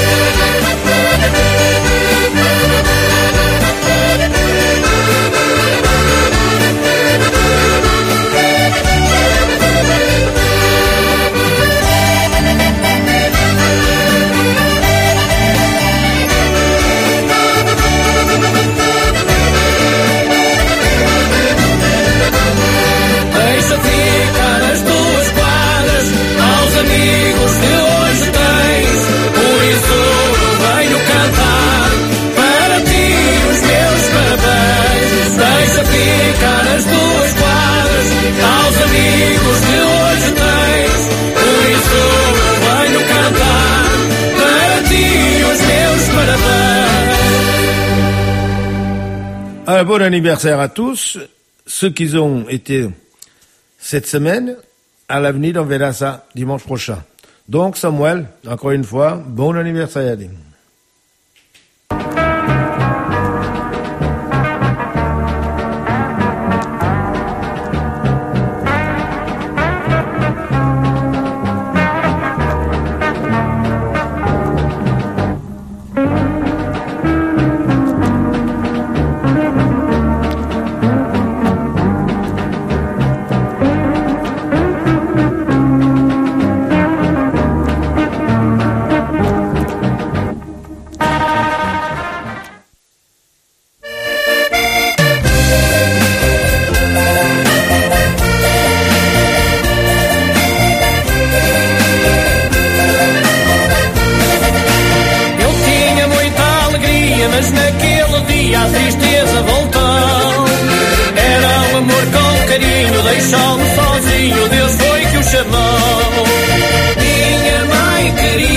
Deixa ficar as tuas quadras aos amigos que hoje tens. Por isso eu venho cantar para ti os meus parabéns. Deixa ficar as tuas quadras aos amigos que hoje tens. Por isso eu venho cantar para ti os meus parabéns. Un bon anniversaire à tous. Ceux qui ont été cette semaine, à l'avenir, on verra ça dimanche prochain. Donc, Samuel, encore une fois, bon anniversaire.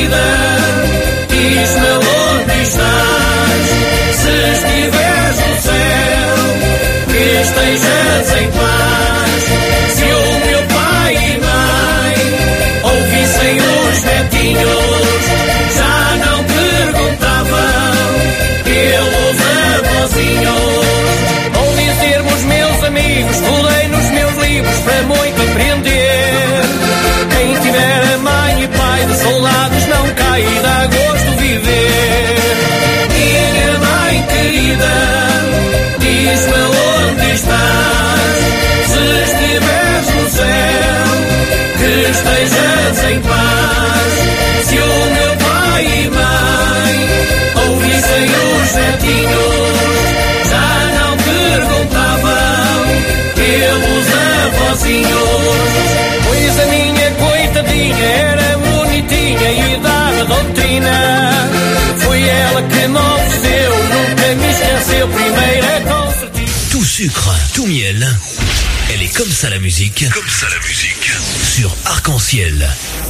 querida, diz-me onde estás. Se estiveres no céu, que estejas em paz. Se o meu pai e mãe ouvissem os netinhos, já não perguntavam pelos avózinhos. Ouvi termos meus amigos, pulei nos meus livros para muito aprender. Quem tiver a mãe e pai de soldados não cai e dá gosto viver. Minha mãe querida, diz-me onde estás. Se estiveres no céu, que estejas em paz. Se o meu pai e mãe ouvissem os netinhos, já não perguntavam pelos avózinhos. Pois a minha coitadinha era bonitinha e dava doutrina. Foi ela que me ofereceu, nunca me esqueceu, primeira concertina. Tout sucre, tout miel. Elle est comme ça la musique. Comme ça la musique. Sur Arc-en-Ciel.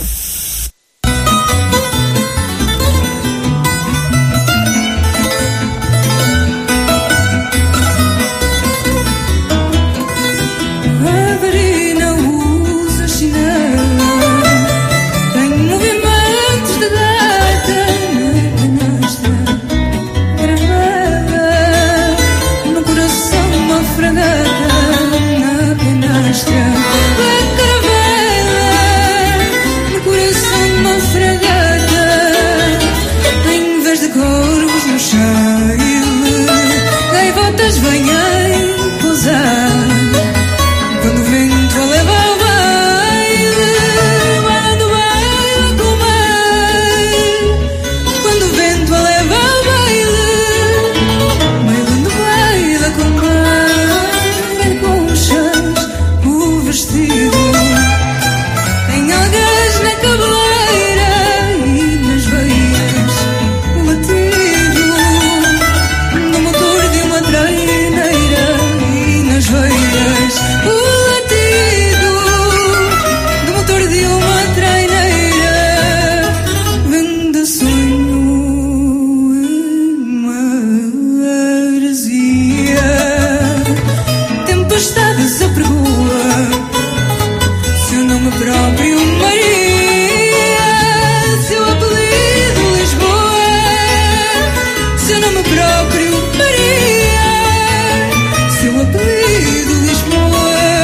Avarina usa chinela, tem movimentos de gata na canastra, gravada no coração uma fragata na canastra, gravada no coração uma fragata, em vez de corvos no cheiro, gaivotas venham pousar. Quando o vento a leva ao baile, bailando baila com o mar. Quando o vento a leva ao baile, bailando baila com o mar. Em conchas o vestido, em algas na cabeleira e nas veias o latido do motor de uma traineira e nas veias o latido do motor de uma traineira. Vende sonho em maresia, tempestades apregoa seu nome próprio Maria, seu apelido Lisboa, seu nome próprio Maria, seu apelido Lisboa.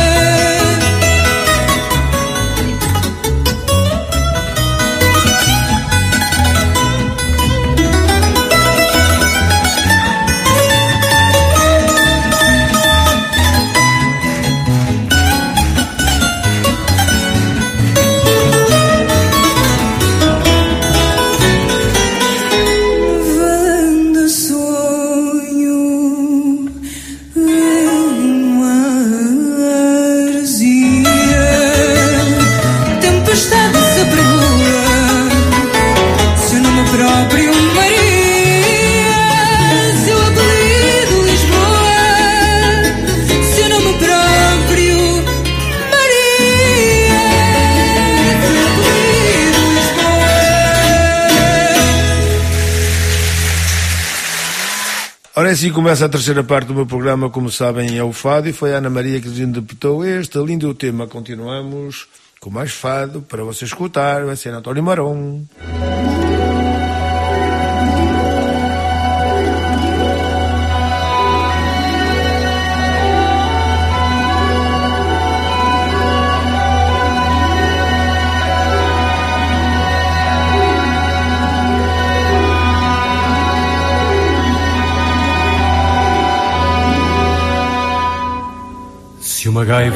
Valendo sonho em maresia, tempestade se apregoa seu nome próprio Maria, seu apelido Lisboa, seu nome próprio Maria, seu apelido Lisboa. Ora, assim começa a terceira parte do meu programa, como sabem, é o fado, e foi a Ana Maria que nos interpretou este lindo tema. Continuamos com mais fado para você escutar, vai ser António Maron. Se uma gaivota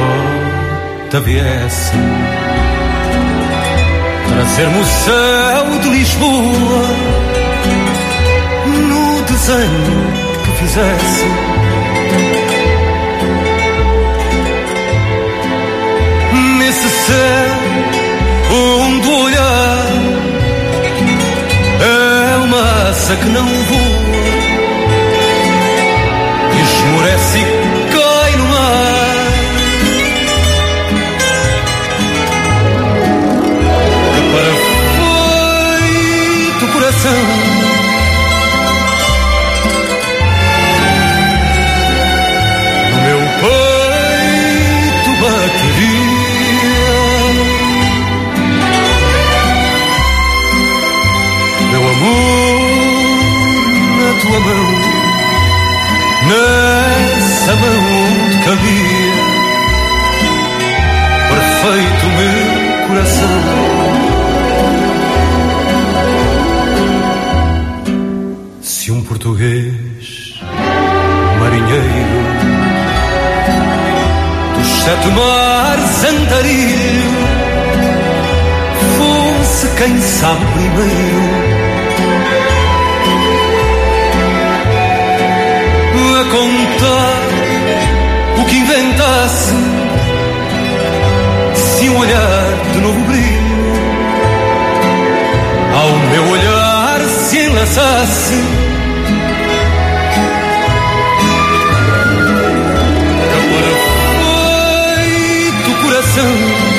viesse trazer-me o céu de Lisboa no desenho que fizesse, nesse céu onde o olhar é uma asa que não voa e esmorece e cai no mar. Que para nessa mão onde cabia perfeito o meu coração. Se um português marinheiro dos 7 mares andarilho fosse quem sabe primeiro a contar o que inventasse, se um olhar de novo brilho ao meu olhar se enlaçasse, agora feito coração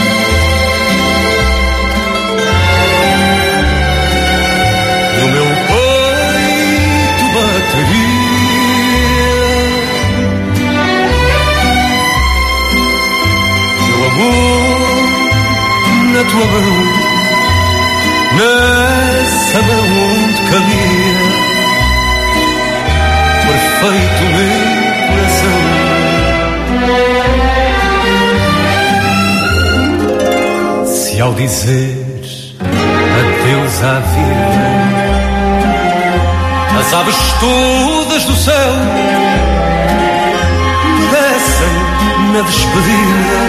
no meu peito bateria. Na tua mão, nessa mão onde cabia perfeito meu coração. Se ao dizer adeus à vida as aves todas do céu me descem na despedida,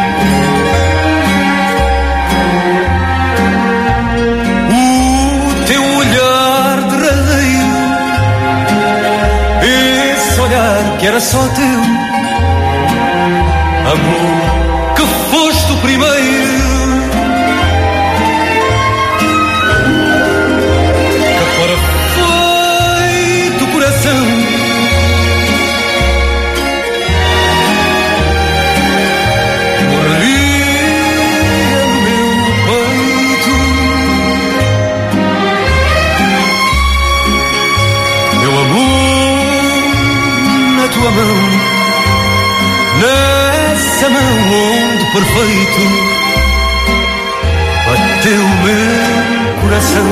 que era só teu amor, que foste o primeiro, que fora feito coração morria no meu peito, meu amor. Tua mão, nessa mão onde perfeito bateu o meu coração.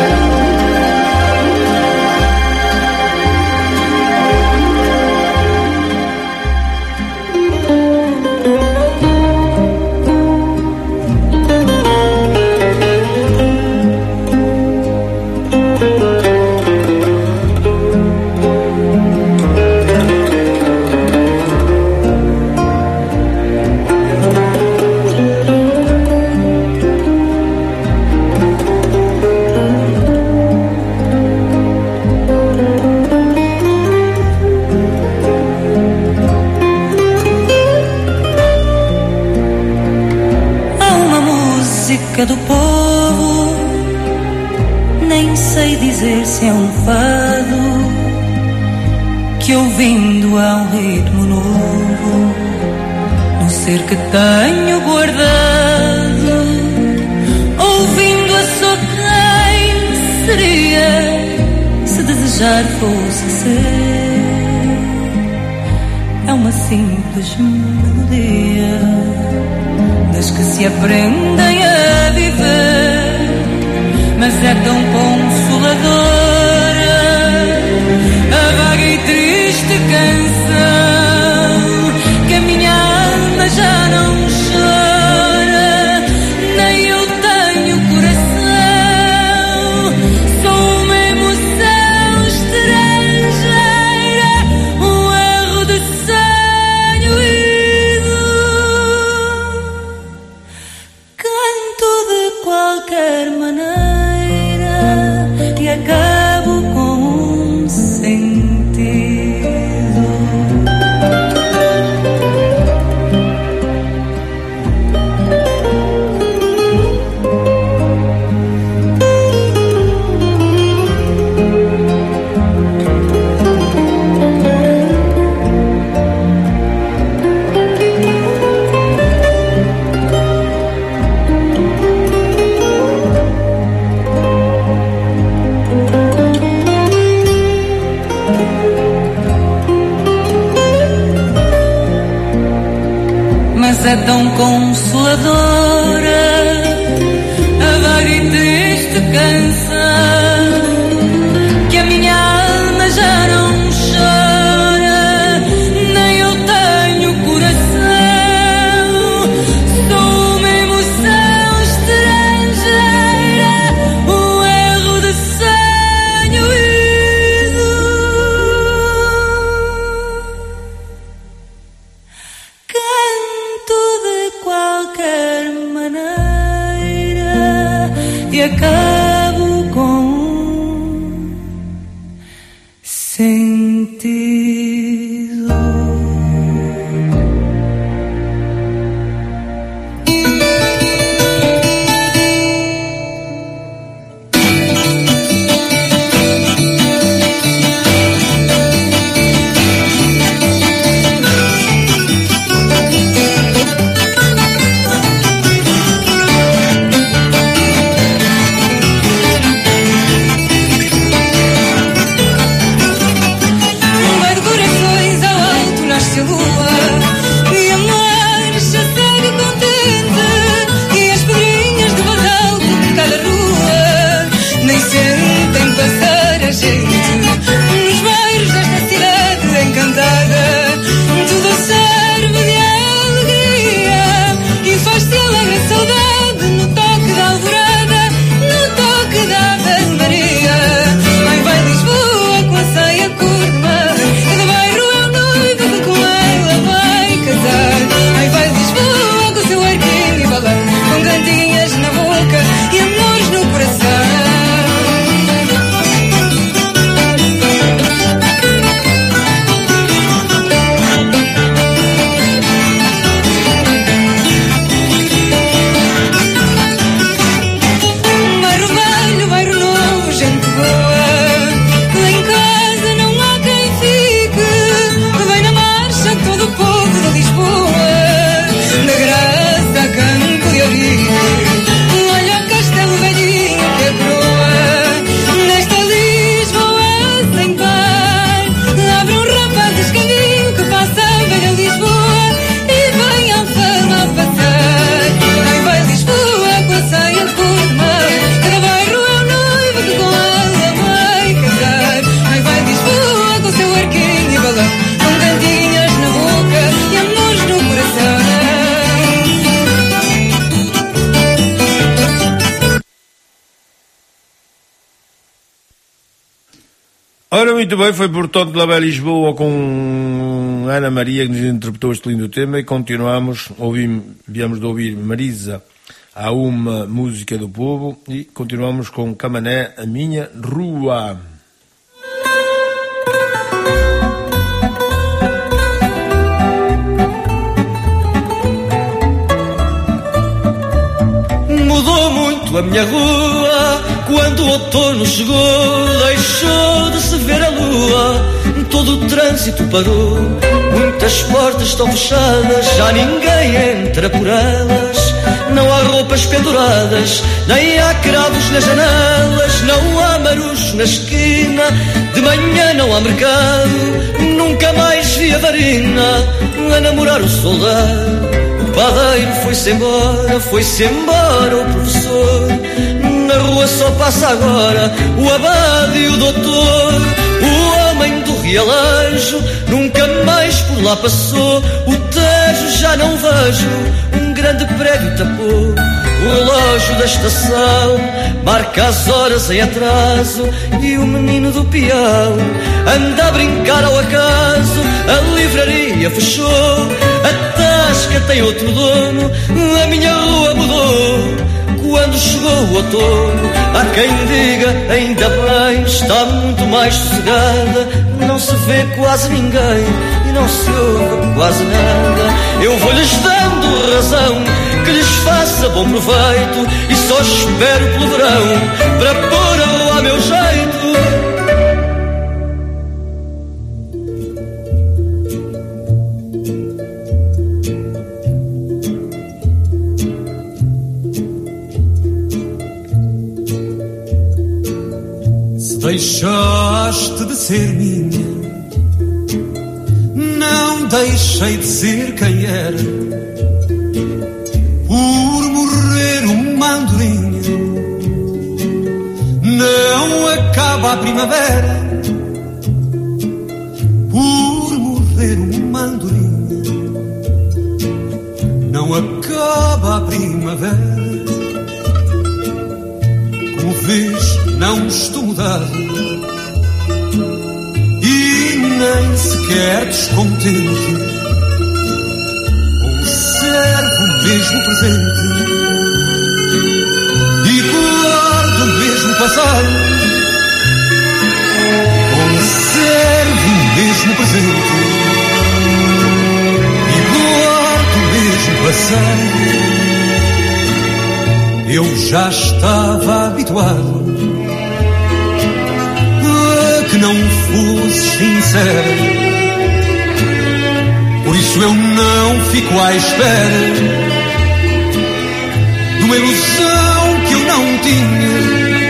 Do povo, nem sei dizer se é um fado que ouvindo há um ritmo novo no ser que tenho guardado, ouvindo a só quem seria se desejar fosse ser. É uma simples melodia das que se aprendem a viver, mas é tão consoladora a vaga e triste canção que a minha alma já não chora, nem eu tenho coração. Sou uma emoção estrangeira, um erro de sonho ido. Canto de qualquer maneira e acabo com um sentido. Mas é tão consoladora a vaga e triste canção que a minha alma já não chora, nem que acabo com sentido. Ora, muito bem, foi Portão de Labé Lisboa com Ana Maria que nos interpretou este lindo tema e continuamos, viemos de ouvir Marisa, a uma música do povo e continuamos com Camané, a minha rua. Mudou muito a minha rua quando o outono chegou, deixou de se ver a lua, todo o trânsito parou, muitas portas estão fechadas, já ninguém entra por elas, não há roupas penduradas, nem há cravos nas janelas, não há marucho na esquina, de manhã não há mercado, nunca mais vi a varina a namorar o soldado. O padeiro foi-se embora o professor, na rua só passa agora o abade e o doutor, o homem do realejo nunca mais por lá passou, o Tejo já não vejo, um grande prédio tapou, o relógio da estação marca as horas em atraso e o menino do peão anda a brincar ao acaso, a livraria fechou, a tasca tem outro dono, a minha rua mudou. Quando chegou o outono, há quem diga, ainda bem, está muito mais sossegada, não se vê quase ninguém e não se ouve quase nada. Eu vou-lhes dando razão, que lhes faça bom proveito, e só espero pelo verão, para pôr a rua a meu jeito. Deixaste de ser minha, não deixei de ser quem era, por morrer uma andorinha, não acaba a primavera, por morrer uma andorinha, não acaba a primavera. Como vês, não estou mudado e nem sequer descontente, conservo o mesmo presente e claro passado. Conservo o mesmo presente e guardo o mesmo passado. Eu já estava habituado a que não fosses sincera, por isso eu não fico à espera de uma ilusão que eu não tinha.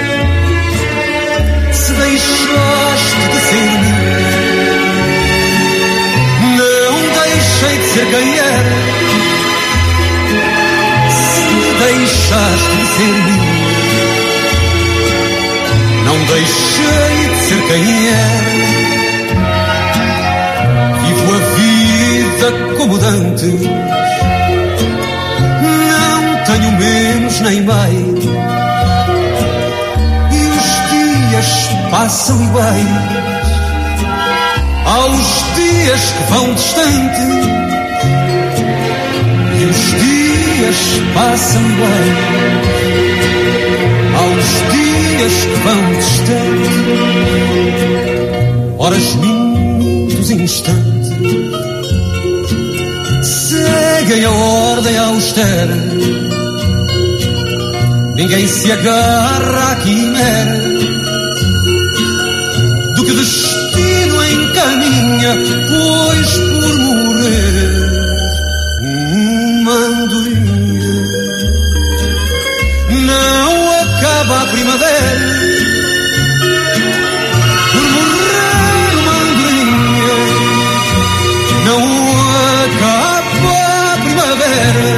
Se deixaste de ser minha, não deixei de ser quem era. Deixaste de ser minha, não deixei de ser quem era. Vivo a vida como dantes, não tenho menos nem mais, e os dias passam iguais aos dias que vão distantes, e os dias passam iguais aos dias que vão distantes, horas, minutos, instantes seguem a ordem austera. Ninguém se agarra à quimera do que destino encaminha, pois por morrer uma andorinha não acaba a primavera. Por morrer uma andorinha não acaba a primavera.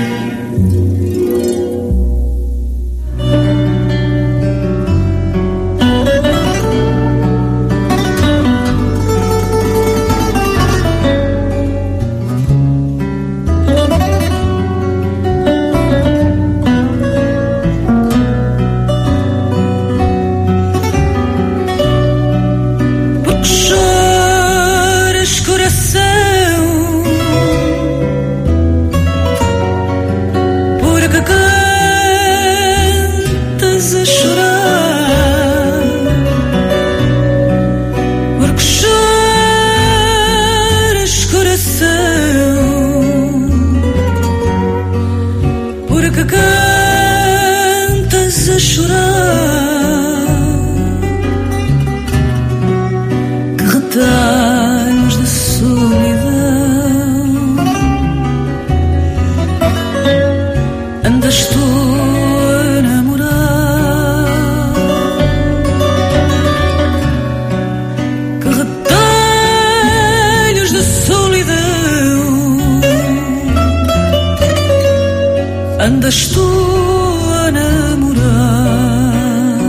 Andas tu a namorar,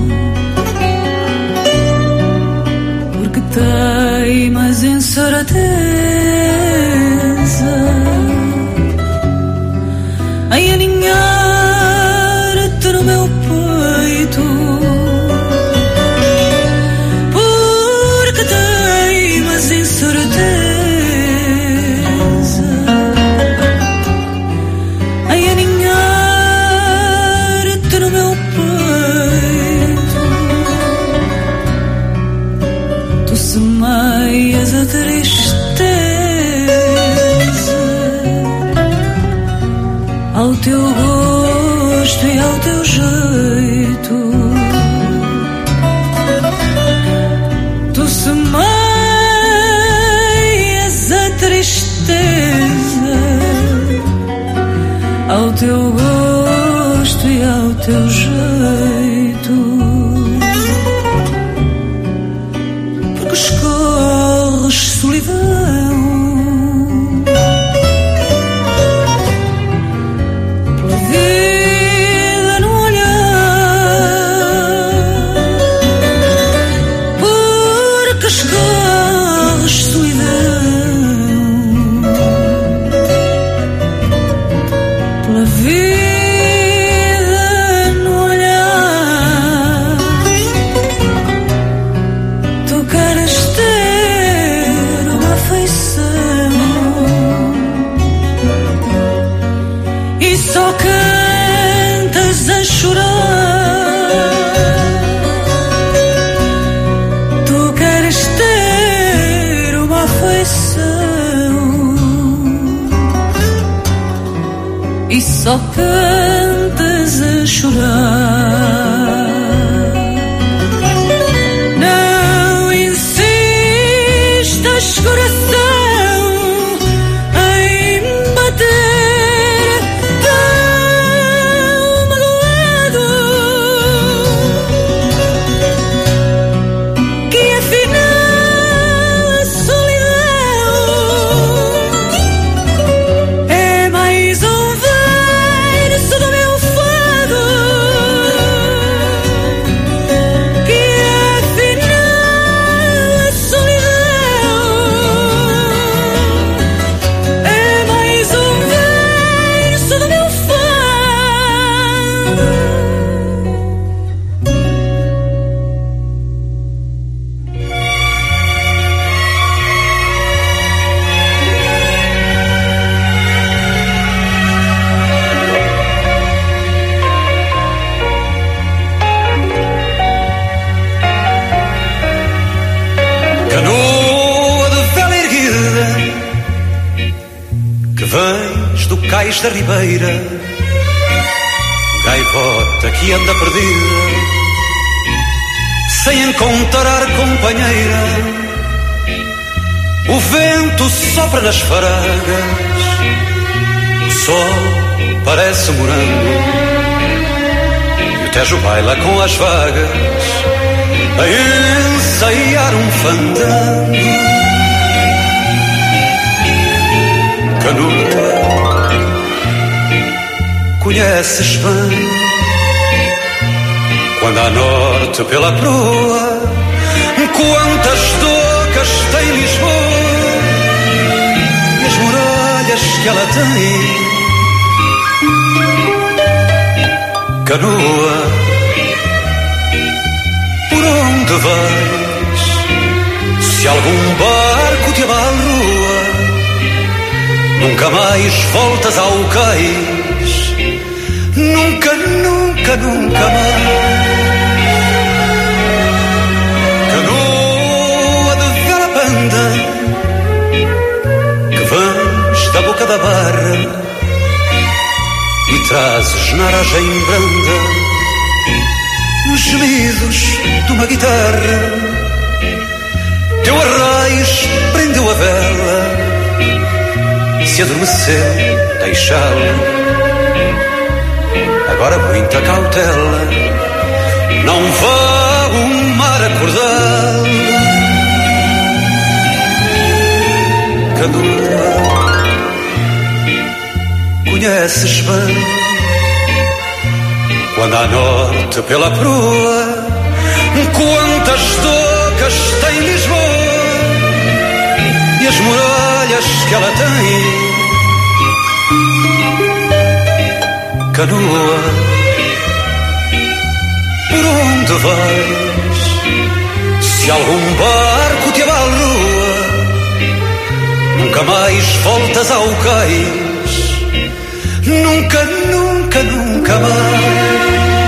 porque teimas em certeza em aninhar-te no meu peito, porque teimas em certeza a tristeza ao teu gosto e ao teu jeito. Tu semeias a tristeza ao teu gosto e ao teu jeito. Porque escorres solidão pela vida no olhar, porque escorres solidão pela vida no olhar. Tu queres ter uma afeição e só cantas a chorar, e só cantas a chorar. Não insistas, coração, em bater tão magoado, que afinal a solidão é mais um verso do meu fado, que afinal a solidão é mais um verso do meu fado. Canoa de vela erguida, que vens do cais da ribeira, gaivota que anda perdida, sem encontrar companheira. O vento sopra nas faragas, o sol parece morango, e o Tejo baila com as vagas, a ensaiar um fandango. Canoa, conheces bem quando à norte pela proa quantas docas tem Lisboa e as muralhas que ela tem. Canoa, por onde vais? Se algum barco te abalroa, nunca mais voltas ao cais. Nunca, nunca, nunca mais. Canoa de vela banda, que vens da boca da barra e trazes na aragem branda os gemidos de uma guitarra. Teu arraiz prendeu a vela, se adormeceu, deixá-la. Agora muita cautela, não vá o mar acordá-la. Canoa, conheces bem quando à norte pela proa quantas docas tem Lisboa e as muralhas que ela tem. Canoa, por onde vais? Se algum barco te abalroa, nunca mais voltas ao cais. Nunca, nunca, nunca mais.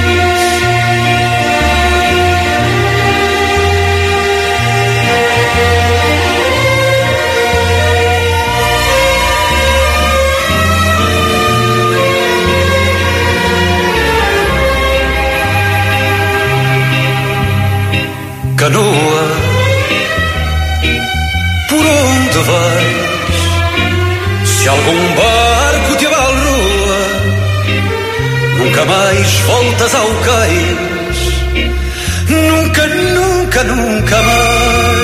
Canoa, por onde vais? Se algum barco te abalroa, nunca mais voltas ao cais. Nunca, nunca, nunca mais.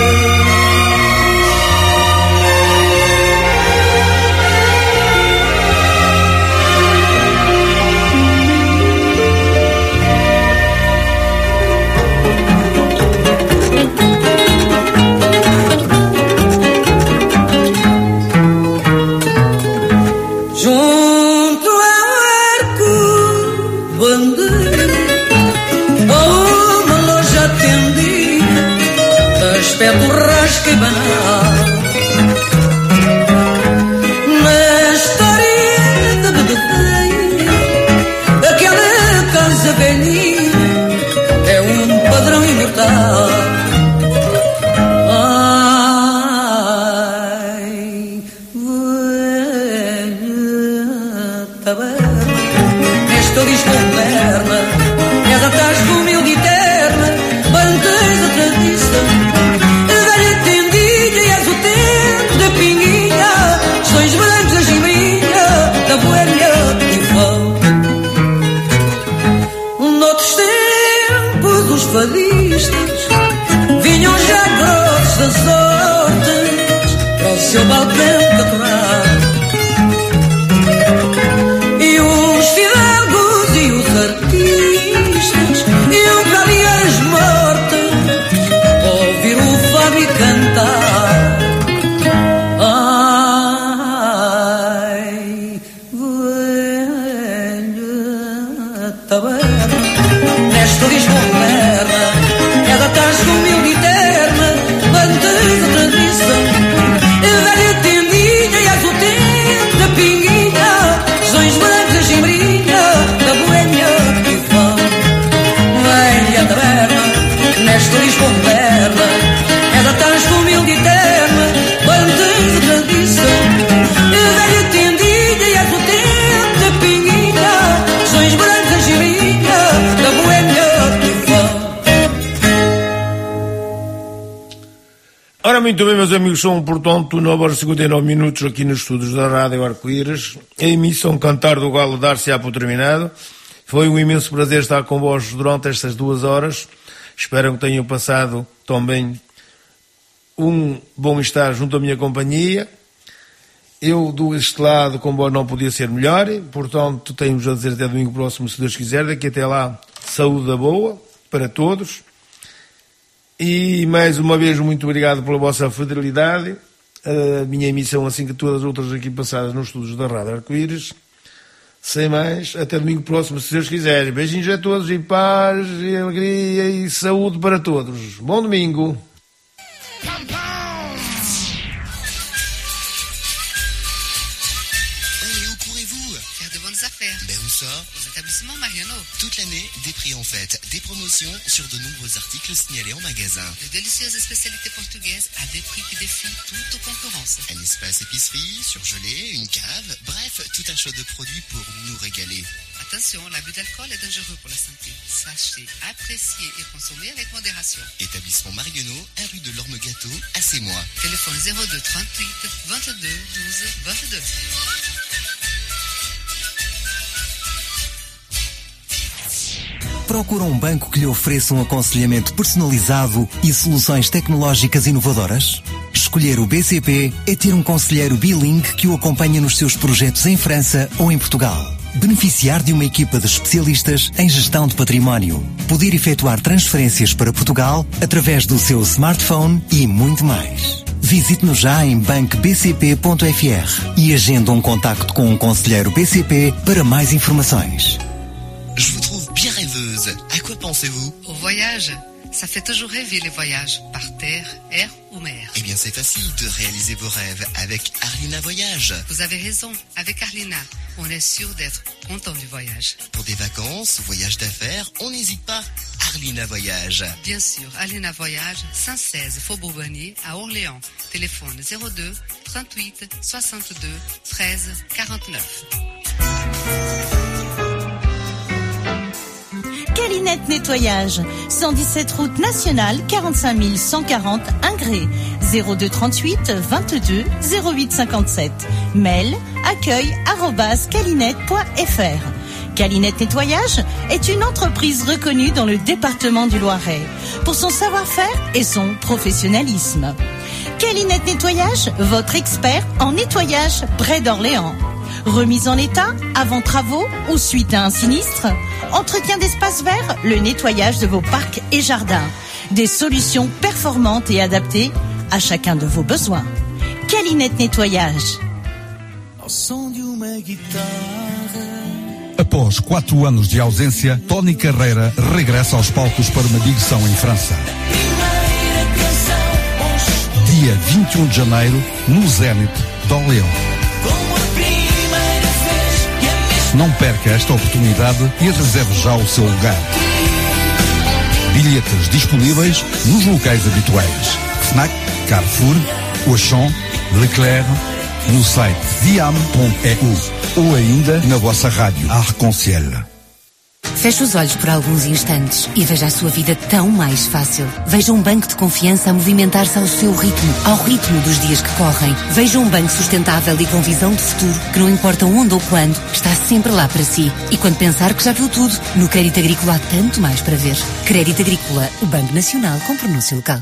Junto ao arco bandeira, a uma loja atendida, taberna, nesta Lisboa moderna, és a tasca humilde e terna, mantens a tradição, velha tendinha, és o tempo da pinguinha, sões brancos da gimbrinha, da boêmia e vão. Noutros tempos os fadistas vinham já grossos das hortas para o seu balcão catorado, e os fidalgos e os artistas iam para ali as mortas para ouvir o Fábio cantar. Ai, velha taberna, nesta Lisboa moderna, é da tasca humilde e terna, mantens a tradição, velha tendinha, e és o tempo da pinguinha, sões brancos da gimbrinha, da boêmia e vão. Velha taberna, nesta Lisboa moderna, é da tasca humilde e terna, mantens a tradição, velha tendinha, e és o tempo da pinguinha, sões brancos da gimbrinha, da boêmia e vão. Ora, muito bem, meus amigos, são, portanto, 9h59 aqui nos estúdios da Rádio Arco-Íris. A emissão Cantar do Galo dar-se á por terminado. Foi um imenso prazer estar convosco durante estas 2 horas. Espero que tenham passado também um bom estar junto à minha companhia. Eu, deste lado, com vós não podia ser melhor. Portanto, tenho-vos a dizer até domingo próximo, se Deus quiser. Daqui até lá, saúde da boa para todos. E mais uma vez muito obrigado pela vossa fidelidade. A minha emissão, assim que todas as outras aqui passadas nos estúdios da Rádio Arco-Íris. Sem mais, até domingo próximo, se Deus quiser. Beijinhos a todos e paz e alegria e saúde para todos. Bom domingo. Faire de bonnes affaires. Ben où ça? Aux établissements Mariano. Toute l'année, des prix en fête, des promotions sur de nombreux articles signalés en magasin. De délicieuses spécialités portugaises à des prix qui défient toute concurrence. Un espace épicerie, surgelé, une cave, bref, tout un choix de produits pour nous régaler. Attention, l'abus d'alcool est dangereux pour la santé. Sachez, apprécier et consommer avec modération. Établissement Mariano, 1 rue de l'Orme-Gâteau, à Sémois. Téléphone 02 38 22 12 22. Procura um banco que lhe ofereça um aconselhamento personalizado e soluções tecnológicas inovadoras? Escolher o BCP é ter um conselheiro bilingue que o acompanha nos seus projetos em França ou em Portugal. Beneficiar de uma equipa de especialistas em gestão de património. Poder efetuar transferências para Portugal através do seu smartphone e muito mais. Visite-nos já em bancobcp.fr e agenda um contacto com um conselheiro BCP para mais informações. Je vous trouve bien rêveuse. À quoi pensez-vous? Au voyage. Ça fait toujours rêver les voyages, par terre, air ou mer. Eh bien, c'est facile de réaliser vos rêves avec Arlina Voyage. Vous avez raison, avec Arlina, on est sûr d'être content du voyage. Pour des vacances, voyages d'affaires, on n'hésite pas. Arlina Voyage. Bien sûr, Arlina Voyage, 116 Faubourg Bonnier à Orléans. Téléphone 02 38 62 13 49. Calinette Nettoyage, 117 route nationale, 45 140 Ingré, 02 38 22 08 57. Mail accueil@calinette.fr. Calinette Nettoyage est une entreprise reconnue dans le département du Loiret pour son savoir-faire et son professionnalisme. Calinette Nettoyage, votre expert en nettoyage près d'Orléans. Remise en état, avant travaux ou suite à un sinistre. Entretien d'espaces verts, le nettoyage de vos parcs et jardins. Des solutions performantes et adaptées à chacun de vos besoins. Calinette Nettoyage. Ao som de uma guitarra. Após 4 anos de ausência, Tony Carreira regressa aos palcos para uma digressão em França. Dia 21 de janeiro, no Zénith de Orléans. Não perca esta oportunidade e reserve já o seu lugar. Bilhetes disponíveis nos locais habituais: Fnac, Carrefour, Auchan, Leclerc, no site viam.eu ou ainda na vossa rádio Arconciel. Feche os olhos por alguns instantes e veja a sua vida tão mais fácil. Veja um banco de confiança a movimentar-se ao seu ritmo, ao ritmo dos dias que correm. Veja um banco sustentável e com visão de futuro, que não importa onde ou quando, está sempre lá para si. E quando pensar que já viu tudo, no Crédito Agrícola há tanto mais para ver. Crédito Agrícola, o Banco Nacional com pronúncia local.